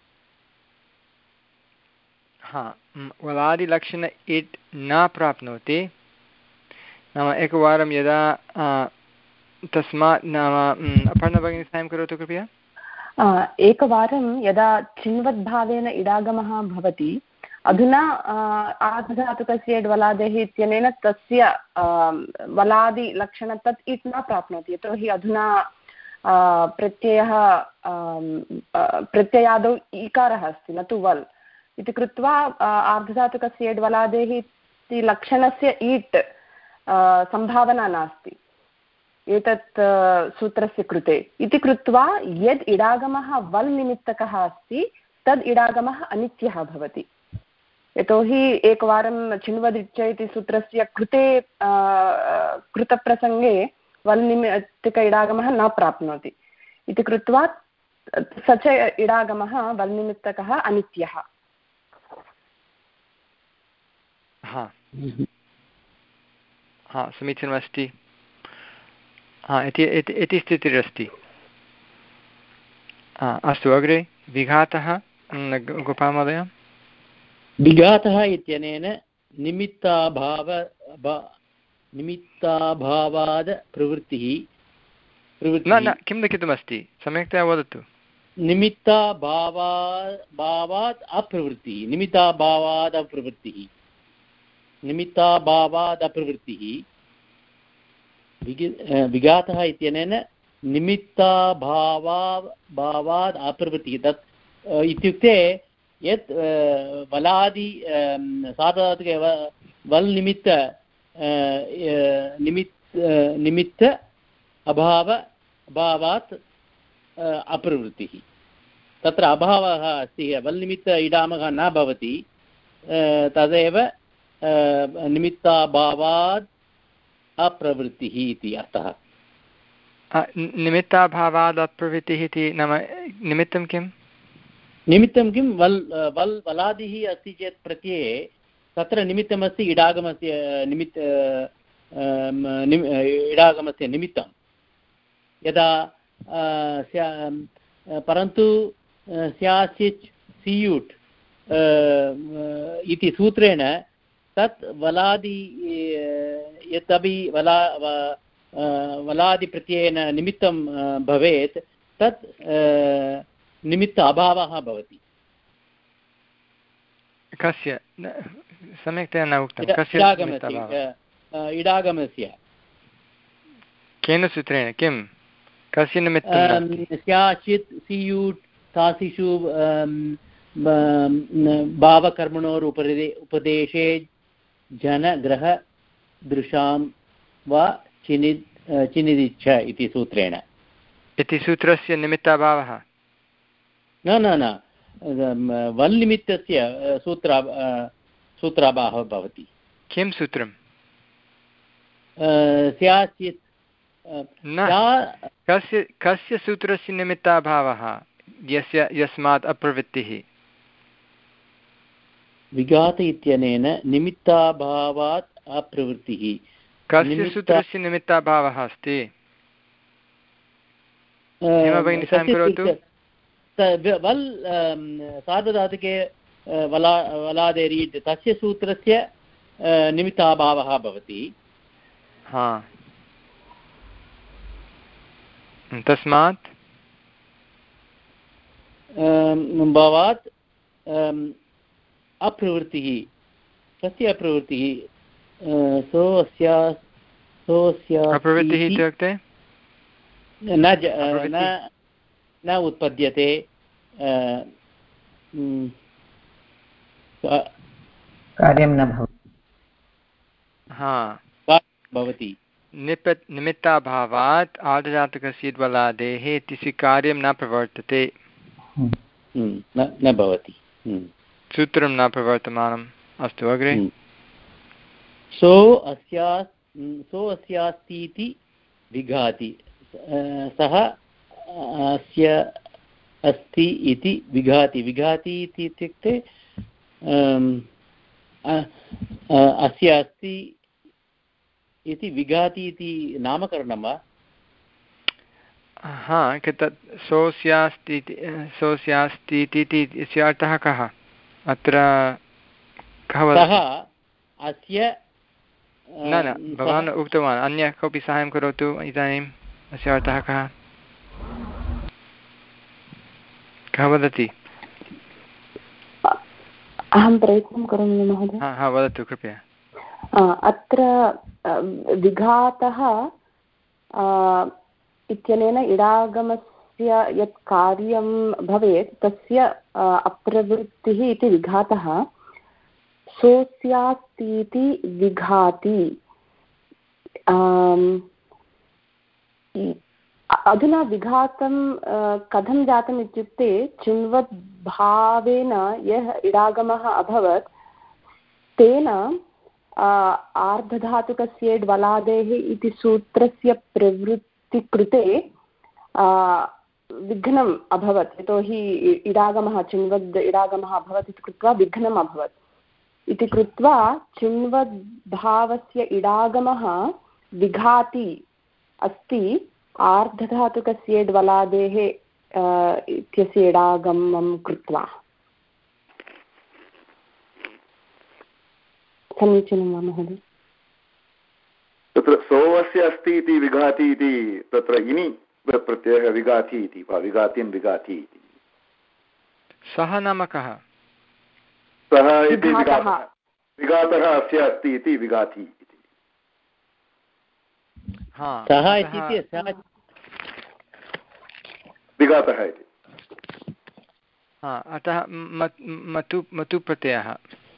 S1: हा वलादिलक्षण इड् न प्राप्नोति नाम एकवारं यदा तस्मात् नाम अपर्णभगिनी साहाय्यं करोतु कृपया
S2: एकवारं यदा चिन्वद्भावेन इडागमः भवति अधुना आर्धधातुकस्य वलादेः इत्यनेन तस्य वलादिलक्षण तत् इट् न प्राप्नोति यतोहि अधुना प्रत्ययः प्रत्ययादौ इकारः अस्ति न तु वल् इति कृत्वा आर्धधातुकस्य एड् वलादेः इति लक्षणस्य ईट् सम्भावना नास्ति एतत् सूत्रस्य कृते इति कृत्वा यद् इडागमः वल् निमित्तकः अस्ति तद् इडागमः अनित्यः भवति यतोहि एकवारं चिण्वदिच्च इति सूत्रस्य कृते कृतप्रसङ्गे वल् निमित्तक इडागमः न प्राप्नोति इति कृत्वा स च इडागमः वल् निमित्तकः अनित्यः।
S1: हा हा समीचीनमस्ति। हा इति इति स्थितिरस्ति। अस्तु अग्रे विघातः गोपालमहोदय।
S5: विघातः इत्यनेन निमित्ताभाव निमित्ताभावाद् प्रवृत्तिः
S1: न न किं लिखितमस्ति सम्यक्तया वदतु।
S5: निमित्ताभावा भावात् अप्रवृत्तिः निमित्ताभावाद् अप्रवृत्तिः निमित्ताभावाद् अप्रवृत्तिः विघातः इत्यनेन निमित्ताभावा भावाद् अप्रवृत्तिः तत् इत्युक्ते यत् वलादि सार्वधातुके वल् निमित्त निमित्त निमित्त अभाव भावात् अप्रवृत्तिः तत्र अभावः अस्ति वल् निमित्त इडामः न भवति तदेव निमित्ताभावात् अप्रवृत्तिः इति अर्थः।
S1: निमित्ताभावात् अप्रवृत्तिः इति नाम निमित्तं किं
S5: निमित्तं किं वल् वल् वलादिः अस्ति चेत् प्रत्यये तत्र निमित्तमस्ति इडागमस्य निमित्त इडागमस्य निमित्तं यदा परन्तु स्यासिच् सियुट् इति सूत्रेण तत् वलादि यदपि वला वलादिप्रत्ययेन निमित्तं भवेत् तत् निमित्त अभावः भवति।
S1: कस्य सम्यक्तया न उक्तं कस्य
S5: इडागमस्य
S1: केन सूत्रेण किं कस्य निमित्तं
S5: स्याचित् सियुट् सासिषु भावकर्मणोर् उपदे उपदेशे जनग्रहदृशां वा चिनिद् चिनिदिच्छ इति सूत्रेण
S1: इति सूत्रस्य निमित्ताभावः
S5: न न न वल् निमित्तस्य सूत्र सूत्राभावः भवति।
S1: किं सूत्रं
S5: स्याचित्
S1: न कस्य कस्य सूत्रस्य निमित्ताभावः यस्य यस्मात् अप्रवृत्तिः
S5: विघात इत्यनेन निमित्ताभावात् अप्रवृत्तिः
S1: कस्य सूत्रस्य निमित्ताभावः अस्ति भगिनी सायं करोतु।
S5: वल् सार्वधातुके वला वलादेरीड् तस्य सूत्रस्य निमित्ताभावः भवति।
S1: हा तस्मात्
S5: भावात् अप्रवृत्तिः कस्य अप्रवृत्तिः सोऽस्या सोऽस्या
S1: अप्रवृत्तिः इत्युक्ते
S5: न न उत्पद्यते
S7: कार्यं न भवति
S1: हा
S5: भवति
S1: निपत् निमित्ताभावात् आर्धधातुकस्य द्वलादेः इत्यस्य कार्यं न प्रवर्तते
S5: न भवति
S1: सूत्रं न प्रवर्तमानम्। अस्तु अग्रे
S5: सो अस्या सो अस्यास्तीति विघाति सः अस्य अस्ति इति विघाति विघाति इति इत्युक्ते अस्य अस्ति इति विघाति इति नामकरणं वा
S1: हा तत् सोऽस्यास्ति सोऽस्यास्ति इति इस्य अर्थः कः अत्र कः
S5: सः अस्य
S1: न न भवान् उक्तवान् अन्यः कोऽपि साहाय्यं करोतु इदानीम् अस्य अर्थः कः कः वदति
S2: अहं प्रयत्नं करोमि महोदय।
S1: हा हा वदतु कृपया।
S2: अत्र विघातः इत्यनेन इडागमस्य यत् कार्यं भवेत् तस्य अप्रवृत्तिः इति विघातः सोऽस्यास्तीति विघाति। अधुना विघातं कथं जातम् इत्युक्ते चिन्वद् भावेन यः इडागमः अभवत् तेन आर्धधातुकस्य वलादेः इति सूत्रस्य प्रवृत्तिकृते विघ्नम् अभवत्। यतोहि इडागमः चिन्वद् इडागमः अभवत् इति कृत्वा विघ्नम् अभवत् इति कृत्वा चिन्वद्भावस्य इडागमः विघाति अस्ति आर्धधातुकस्य वलादेः इत्यस्य इडागमं कृत्वा। समीचीनं वा महोदय?
S4: तत्र सोऽस्य अस्ति इति विघाति इति तत्र इनि प्रत्ययः विघाति इति वा विघातिन् विघाति इति।
S1: सः नाम कः?
S4: सः इति विघातः विघातः अस्य अस्ति इति विघाति इति।
S5: सः इति
S4: विघातः इति।
S1: अतः मतु मतु प्रत्ययः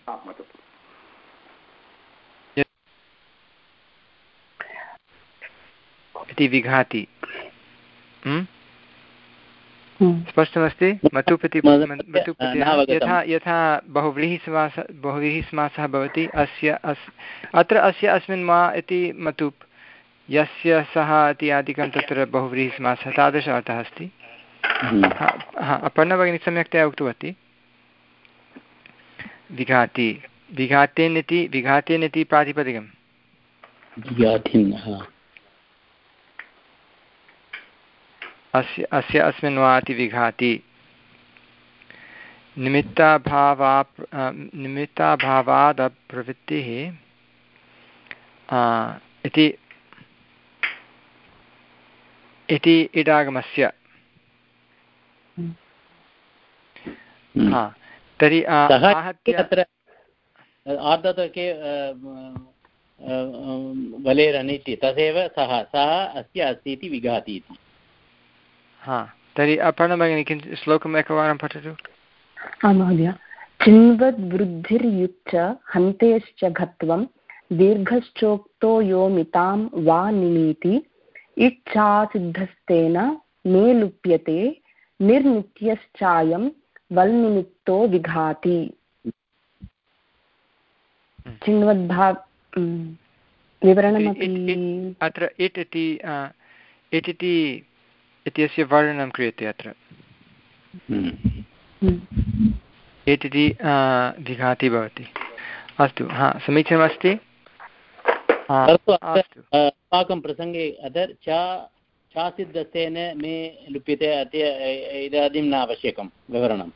S1: इति विघाति। स्पष्टमस्ति? मतुपति मतुप्रत्ययः यथा यथा बहुव्रीहिसमासः बहुव्रीहिसमासः भवति अस्य अस् अत्र अस्य अस्मिन् वा इति मतुप् यस्य सः इत्यादिकं तत्र बहुव्रीहिसमासः तादृश अर्थः अस्ति। हा अपर्णा भगिनी सम्यक्तया उक्तवती। विघाति विघातेन इति विघातेन इति प्रातिपदिकम् अस्य अस्य अस्मिन् वा इति विघाति। निमित्ताभावा निमित्ताभावादप्रवृत्तिः इति इति इडागमस्य। हा तर्हि
S5: तत्र आर्धधातुके वलेरनिति तदेव सः सः अस्य अस्ति इति विघाति इति।
S1: हा तर्हि अपर्णा भगिनी किञ्चित् श्लोकम् एकवारं पठतु।
S2: आं महोदय। चिन्वद्वृद्धिर्युच्च हन्तेश्च घत्वं दीर्घश्चोक्तो यो मितां वा निमीति इच्छासिद्धस्तेन ने लुप्यते निर्नित्यश्चायं वल्निमित्तो विघाति। चिन्वद्भाव विवरणमपि
S1: अत्र इट् इति इट् इति इत्यस्य वर्णनं क्रियते अत्र। इट् इति विघाति भवति। अस्तु हा समीचीनमस्ति।
S5: अस्माकं प्रसङ्गे अदर् चा चासिद्धस्तेन मे लुप्यते अद्य इदानीं न आवश्यकं विवरणम्।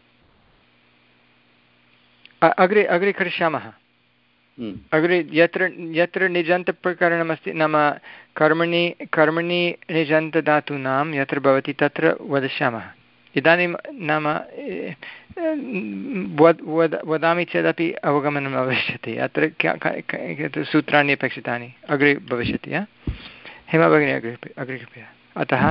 S1: अग्रे अग्रे करिष्यामः। अग्रे यत्र यत्र निजन्तप्रकरणमस्ति नाम कर्मणि कर्मणि निजन्तधातूनां यत्र भवति तत्र वदिष्यामः। इदानीं नाम वद् वद वदामि चेदपि अवगमनं न भविष्यति। अत्र सूत्राणि अपेक्षितानि अग्रे भविष्यति। हेमा भगिनी अग्रे अग्रे कृपया। अतः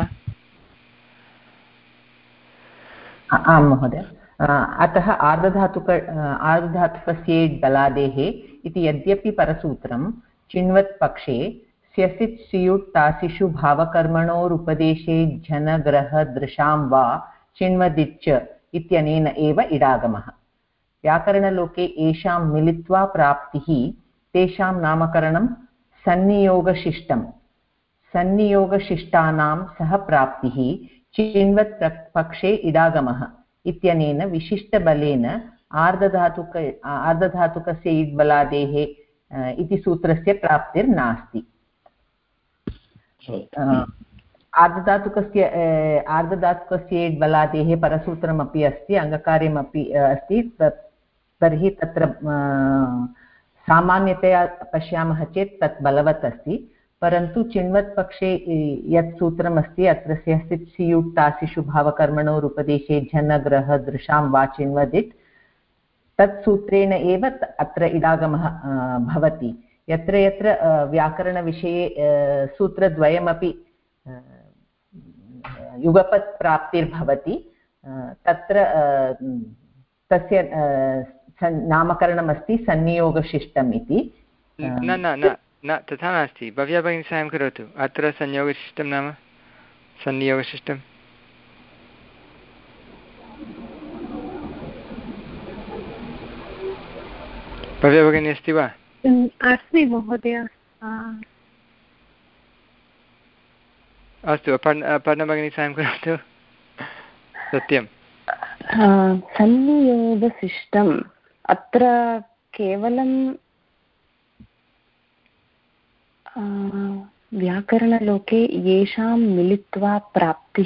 S7: आं महोदय। अतः आर्धधातुक आर्धधातुकस्य बलादेः इति यद्यपि परसूत्रं चिण्वत् पक्षे स्यसित् स्युट् तासिषु भावकर्मणोरुपदेशे झनग्रहदृशां वा चिण्वदिच्च इत्यनेन एव इडागमः। व्याकरणलोके येषां मिलित्वा प्राप्तिः तेषां नामकरणं सन्नियोगशिष्टं। सन्नियोगशिष्टानां सह प्राप्तिः चिण्वत् पक्षे इडागमः इत्यनेन विशिष्टबलेन आर्धधातुक आर्धधातुकस्य इड्बलादेः इति सूत्रस्य प्राप्तिर्नास्ति। आर्धधातुकस्य आर्धधातुकस्य इड्बलादेः परसूत्रमपि अस्ति, अङ्गकार्यमपि अस्ति। तर्हि तत्र सामान्यतया पश्यामः चेत् तत् बलवत् अस्ति, परन्तु चिण्वत् पक्षे यत् सूत्रमस्ति अत्र स्यसित् स्युट् तासिषु भावकर्मणोरुपदेशे झनग्रह दृशां वा चिण्वदित् तत् सूत्रेण एव अत्र इडागमः भवति। यत्र यत्र व्याकरणविषये सूत्रद्वयमपि युगपत् प्राप्तिर्भवति तत्र तस्य नामकरणमस्ति संनियोगशिष्टम् इति।
S1: न न न न तथा नास्ति। भव्या भगिनी साहाय्यं करोतु। अत्र संयोगशिष्टं नाम संनियोगशिष्टं भव्या भगिनी अस्ति वा?
S3: अस्मि महोदय।
S1: अस्तु पर्णा भगिनी साहाय्यं करोतु। सत्यं
S2: संनियोगशिष्टम् अत्र केवलं व्याकरणलोके येषां मिलित्वा प्राप्तिः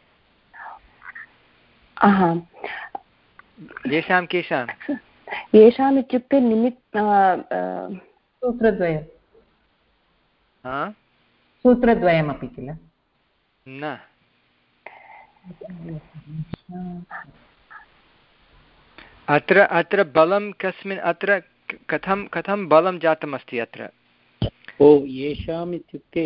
S1: येषां केषां
S2: येषाम् इत्युक्ते निमित्
S7: सूत्रद्वयं सूत्रद्वयमपि किल
S1: न अत्र अत्र बलं कस्मिन् अत्र कथं कथं बलं जातमस्ति अत्र?
S5: ओ येषाम् इत्युक्ते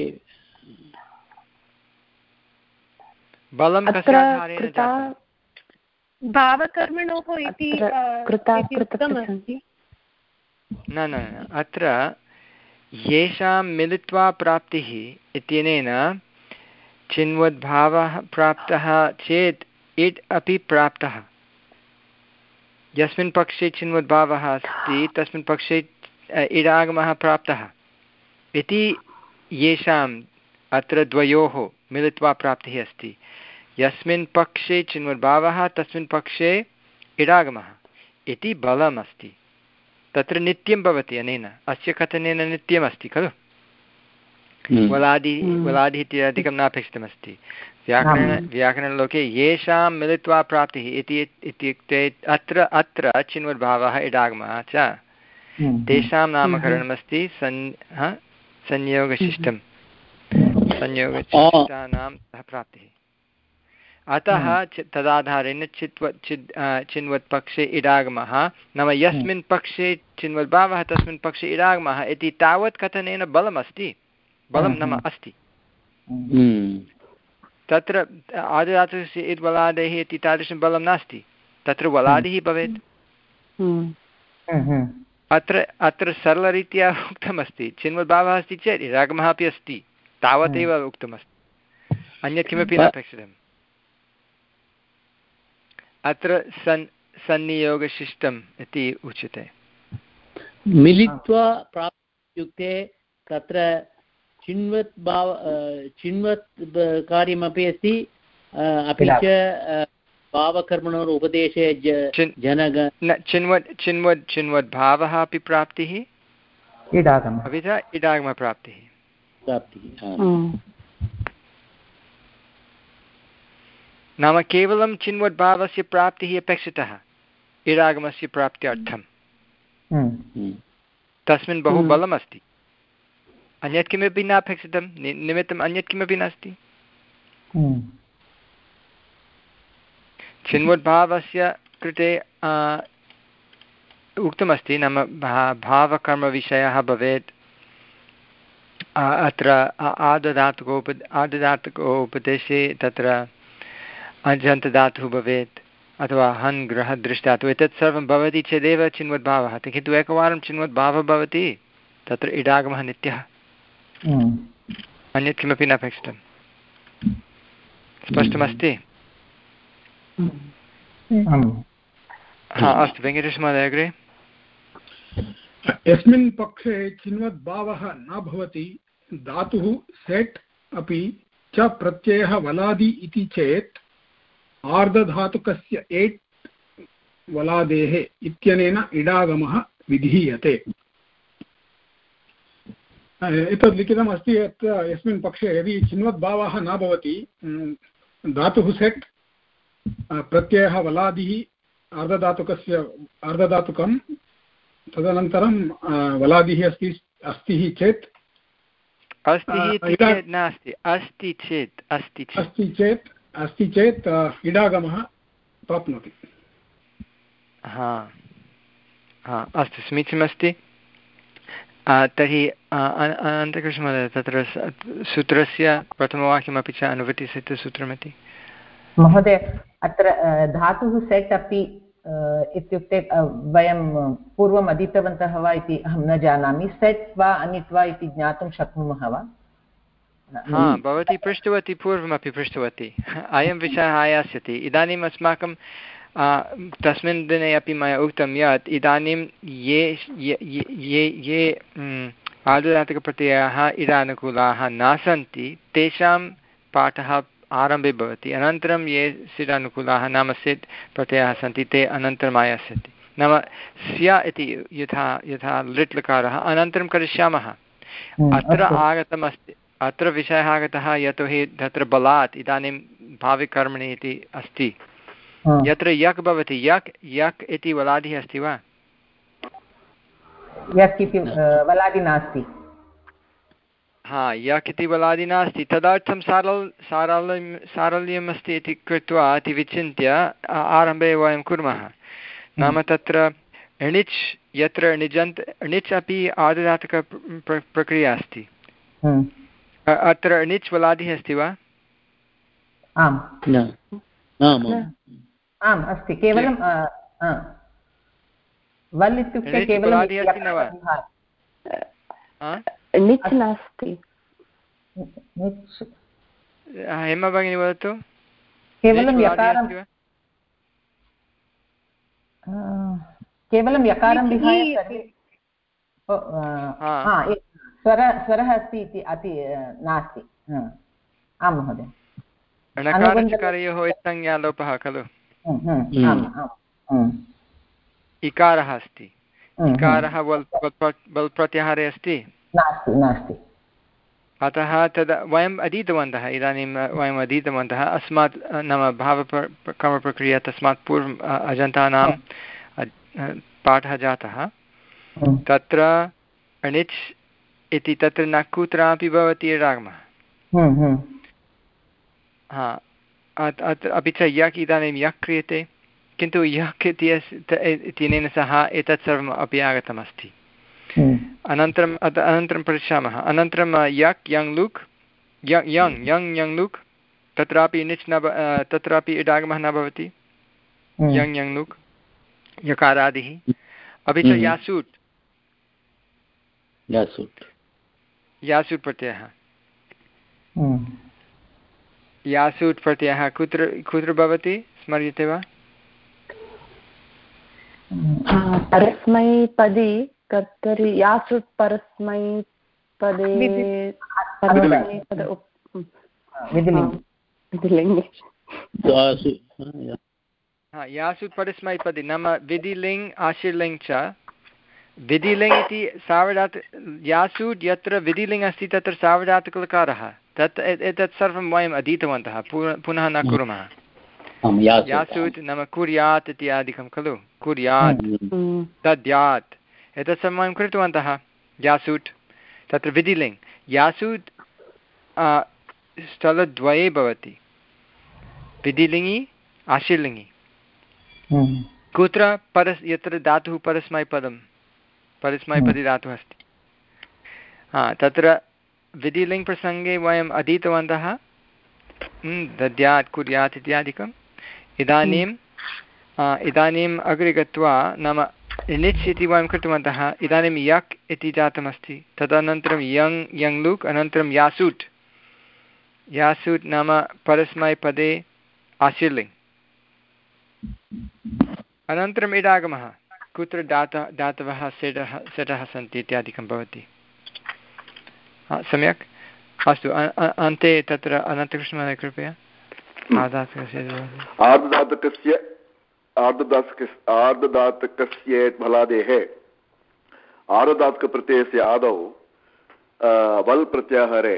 S1: बलं कस्य आधारेण जातं?
S3: भावकर्मणोः इति उक्तमस्ति।
S1: न न न अत्र येषां मिलित्वा प्राप्तिः इत्यनेन चिन्वद्भावः प्राप्तः चेत् इड् अपि प्राप्तः। यस्मिन् पक्षे चिन्वद्भावः अस्ति तस्मिन् पक्षे इडागमः प्राप्तः इति येषाम् अत्र द्वयोः मिलित्वा प्राप्तिः अस्ति। यस्मिन् पक्षे चिन्वद्भावः तस्मिन् पक्षे इडागमः इति बलम् अस्ति। तत्र नित्यं भवति। अनेन अस्य कथनेन नित्यमस्ति खलु। वलादि वलादि इत्यादिकं नापेक्षितमस्ति। व्याकरण व्याकरणलोके येषां मिलित्वा प्राप्तिः इति इत्युक्ते अत्र अत्र चिन्वद्भावः इडागमः च तेषां नामकरणमस्ति सन् संयोगशिष्टं संयोगशिष्टानां सह प्राप्तिः। अतः तदाधारेण चित्वत् चिद् चिन्वत्पक्षे इडागमः नाम यस्मिन् पक्षे चिन्वद्भावः तस्मिन् पक्षे इडागमः इति तावत् कथनेन बलमस्ति। बलं नाम अस्ति। तत्र आदिधातुस्य इद् वलादेः इति तादृशं बलं नास्ति। तत्र वलादिः भवेत्। अत्र अत्र सरलरीत्या उक्तमस्ति चिन्वद्भावः अस्ति चेत् इडागमः अपि अस्ति तावदेव उक्तमस्ति। अन्यत् किमपि नापेक्षितम्। अत्र सन् संनियोगशिष्टम् इति उच्यते।
S5: मिलित्वा प्राप्ति इत्युक्ते तत्र चिन्वत् भाव चिन्वत् कार्यमपि अस्ति अपि च भावकर्मणोः उपदेशे जनग
S1: चिन्वत् चिन्वत् चिन्वद्भावः अपि प्राप्तिः
S7: इडागमः
S1: अपि च इडागमप्राप्तिः
S5: प्राप्तिः।
S1: नाम केवलं चिन्वद्भावस्य प्राप्तिः अपेक्षितः इडागमस्य प्राप्त्यर्थं। तस्मिन् बहु बलमस्ति। अन्यत् किमपि नापेक्षितं। निमित्तम् अन्यत् किमपि नास्ति। चिन्वद्भावस्य कृते उक्तमस्ति नाम भा भावकर्मविषयः भवेत्। अत्र आदधातुकोप आदधातुकोपदेशे तत्र अजन्तधातुः भवेत् अथवा हन् ग्रह दृष्टातु एतत् सर्वं भवति चेदेव चिन्वद्भावः। किन्तु एकवारं चिन्वद्भावः भवति तत्र इडागमः नित्यः। अन्यत् किमपि नापेक्षितं। स्पष्टमस्ति? हा अस्तु वेङ्कटेशमहोदय अग्रे।
S6: यस्मिन् पक्षे चिन्वद्भावः न भवति धातुः सेट् अपि च प्रत्ययः वलादि इति चेत् आर्धधातुकस्य एट् वलादेः इत्यनेन इडागमः विधीयते। एतद् लिखितमस्ति यत् यस्मिन् पक्षे यदि चिन्वद्भावः न भवति धातुः सेट् प्रत्ययः वलादिः अर्धधातुकस्य अर्धधातुकं तदनन्तरं वलादिः अस्ति अस्ति चेत्
S1: अस्ति नास्ति अस्ति चेत् अस्ति
S6: अस्ति चेत् अस्ति चेत् इडागमः प्राप्नोति।
S1: हा हा अस्तु समीचीनमस्ति। तर्हि अनन्तकृष्णमहोदय तत्र सूत्रस्य प्रथमवाक्यमपि च अनुवृत्तिसिद्धसूत्रमिति
S7: महोदय अत्र धातुः सेट् अपि इत्युक्ते वयं पूर्वम् अधीतवन्तः वा इति अहं न जानामि सेट् वा अनिट् वा इति ज्ञातुं शक्नुमः वा?
S1: हा भवती पृष्टवती पूर्वमपि पृष्टवती अयं विषयः आयास्यति इदानीम् अस्माकं तस्मिन् दिने अपि मया उक्तं यत् इदानीं ये ये ये आर्धधातुकप्रत्ययाः इडानुकूलाः न सन्ति तेषां पाठः आरम्भे भवति अनन्तरं ये सिडानुकूलाः नाम सिट् प्रत्ययाः सन्ति ते अनन्तरम् आयास्यति नाम स्या इति यथा यथा लिट् लकारः अनन्तरं करिष्यामः अत्र आगतमस्ति अत्र विषयः आगतः यतोहि तत्र बलात् इदानीं भाविकर्मणि इति अस्ति यत्र यक् भवति यक् यक् इति वलादिः अस्ति वा?
S7: यक् इति वलादि नास्ति।
S1: हा यक् इति वलादि नास्ति तदर्थं सारल् सारल्यं सारल्यम् अस्ति इति कृत्वा इति विचिन्त्य आरम्भे वयं कुर्मः नाम तत्र णिच् यत्र णिजन्त् णिच् अपि आर्धधातुक प्रक्रिया अस्ति अत्र णिच् वलादिः अस्ति वा?
S7: आम् आम् अस्ति केवलं वल् इत्युक्ते केवलं
S2: णिच् नास्ति।
S1: हेमा भगिनी वदतु
S7: केवलं यकारं केवलं यकारं विहाय सर्वे स्वर स्वरः अस्ति इति अति नास्ति। आं महोदय
S1: णकारचकारयोः इत्संज्ञालोपः खलु इकारः अस्ति इकारः वल् वल् प्रत्याहारे अस्ति
S7: नास्ति नास्ति
S1: अतः तद् वयम् अधीतवन्तः इदानीं वयम् अधीतवन्तः अस्मात् नाम भावकर्मप्रक्रिया तस्मात् पूर्वम् अजन्तानां पाठः जातः तत्र णिच् इति तत्र न कुत्रापि भवति रागमः हा अपि च यक् इदानीं यक् क्रियते किन्तु यक् इत्यनेन सह एतत् सर्वम् अपि आगतमस्ति अनन्तरम् अनन्तरं पश्यामः अनन्तरं यक् यङ् लुक् यङ् यङ् यङ् यङ् लुक् तत्रापि णिच् न तत्रापि इडागमः न भवति यङ् यङ् लुक् यकारादिः अपि च यासूट्
S5: यासूट्
S1: यासूट् प्रत्ययः यासूट् प्रत्ययः कुत्र कुत्र भवति स्मर्यते वा?
S2: परस्मैपदी कर्तरि यासूट् परस्मैपदे
S1: यासूट् परस्मैपदी नाम विधिलिङ् आशीर्लिङ् च विधिलिङ् इति सार्वधातु यासूट् यत्र विधिलिङ् अस्ति तत्र सार्वधातुकलकारः तत् एतत् सर्वं वयम् अधीतवन्तः पुनः न कुर्मः यासूट् नाम कुर्यात् इत्यादिकं खलु कुर्यात् दद्यात् एतत् सर्वं वयं कृतवन्तः यासूट् तत्र विधिलिङ् यासूट् स्थलद्वये भवति विधिलिङि आशीर्लिङि कुत्र परस् यत्र धातुः परस्मैपदं परस्मैपदी धातुः अस्ति हा तत्र विधिलिङ् प्रसङ्गे वयम् अधीतवन्तः दद्यात् कुर्यात् इत्यादिकम् इदानीम् इदानीम् अग्रे गत्वा नाम णिच् इति वयं कृतवन्तः इदानीं यक् इति जातमस्ति तदनन्तरं यङ् यङ् लुक् अनन्तरं यासूट् यासूट् नाम परस्मैपदे आशीर्लिङ् अनन्तरम् इडागमः कुत्र दातः दातवः सेटः सेटः सन्ति इत्यादिकं भवति सम्यक् अस्तु अन्ते तत्र अनन्तकृष्णमहोदय कृपया
S4: आर्धधातुकस्य आर्धधातुकस्य आर्धधातुकस्य फलादेः आर्धधातुकप्रत्ययस्य आदौ वल् प्रत्याहारे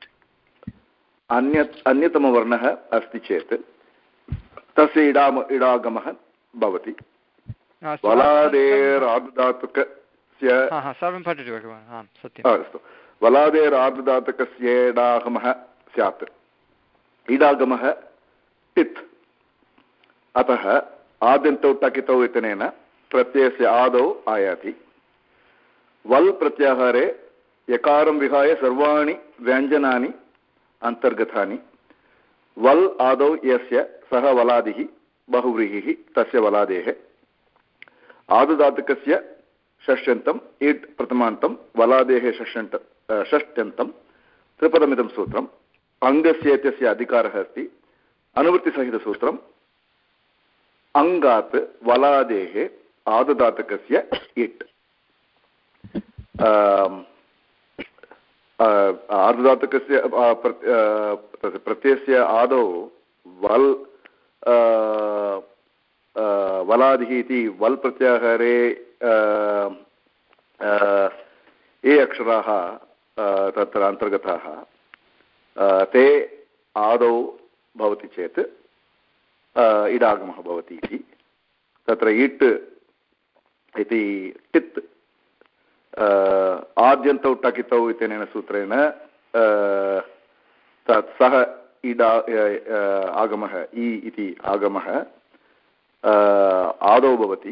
S4: अन्य अन्यतमवर्णः अस्ति चेत् तस्य इडाम इडागमः भवति वलादेरार्धधातुकस्य
S1: सर्वं पठतु भगवान् आं सत्यम्
S4: अस्तु वलादेरार्धधातुकस्य इडागमः स्यात् इडागमः टित् अतः आद्यन्तौ टकितौ इत्यनेन प्रत्ययस्य आदौ आयाति वल् प्रत्याहारे यकारं विहाय सर्वाणि व्यञ्जनानि अन्तर्गतानि। वल् आदौ यस्य सः वलादिः बहुव्रीहिः तस्य वलादेः। आदुदातुकस्य षष्ट्यन्तम् इट् प्रथमान्तं वलादेः षष्ट्यन्त षष्ट्यन्तं त्रिपदमिदं सूत्रम्। अङ्गस्य इत्यस्य अधिकारः अस्ति। अनुवृत्तिसहितसूत्रम् अङ्गात् वलादेः आदुदातुकस्य इट्। आर्धधातुकस्य प्रत्ययस्य आदौ वल् वलादिः इति वल् प्रत्याहारे ये अक्षराः तत्र अन्तर्गताः ते आदौ भवति चेत् इडागमः भवति इति। तत्र इट् इति टित् आद्यन्तौ टकितौ इत्यनेन सूत्रेण तत् सः इडा आगमः इ इति आगमः आदौ भवति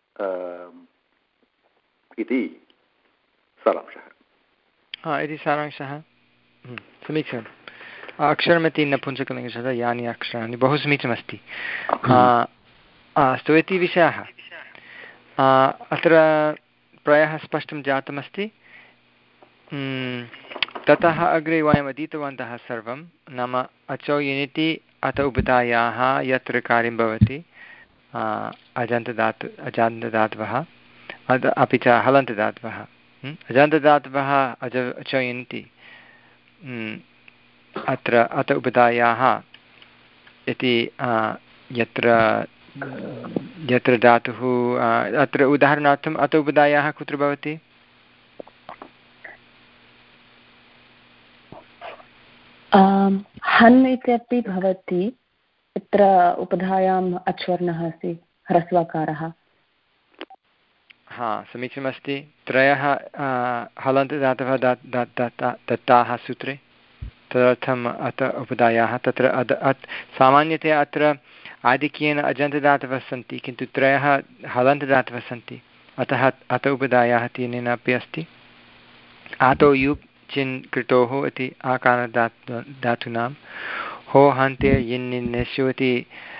S4: इति सारांशः।
S1: हा इति सारांशः। समीचीनम्। अक्षरमिति नपुंसकलिङ्गशः यानि अक्षराणि बहु समीचीनमस्ति। अस्तु इति विषयः अत्र प्रायः स्पष्टं जातमस्ति। ततः अग्रे वयम् अधीतवन्तः सर्वं नाम अचौ युनिति अत उपधायाः यत्र कार्यं भवति अजन्तदातु अजान्तदातवः अद अपि च हलन्तदातवः। अजान्तदातवः अज अचौ युनिति अत्र अत उपधायाः इति यत्र यत्र धातुः अत्र उदाहरणार्थम् अत उपधायाः कुत्र भवति?
S2: हन् इत्यपि भवति। तत्र उपधायाम् अच्वर्णः अस्ति ह्रस्वकारः।
S1: हा समीचीनमस्ति। त्रयः हलन्तदातवः दत्ताः सूत्रे तदर्थम् अत उपधायाः तत्र अद अत् सामान्यतया अत्र आधिक्येन अजन्तदातवः सन्ति किन्तु त्रयः हलन्तदातवः सन्ति अतः अत उपधायाः तेन अपि अस्ति। आतौ युक् चिन् कृतोः इति आकारधातु धातूनां हो हन्ते यिन्निन्नेषु इति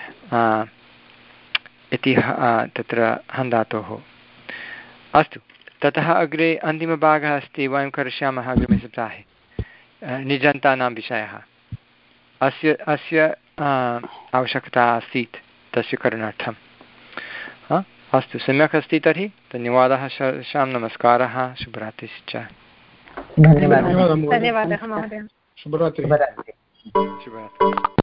S1: इति तत्र हन् धातोः। अस्तु ततः अग्रे अन्तिमभागः अस्ति वयं करिष्यामः अग्रिमे सप्ताहे निजन्तानां विषयः। अस्य अस्य आवश्यकता आसीत् तस्य करणार्थम्। अस्तु सम्यक् अस्ति तर्हि धन्यवादः सर्वेषां। नमस्कारः शुभरात्रिश्च।
S3: धन्यवादः महोदय।
S6: शुभरात्रिः।
S1: शुभरात्रिः।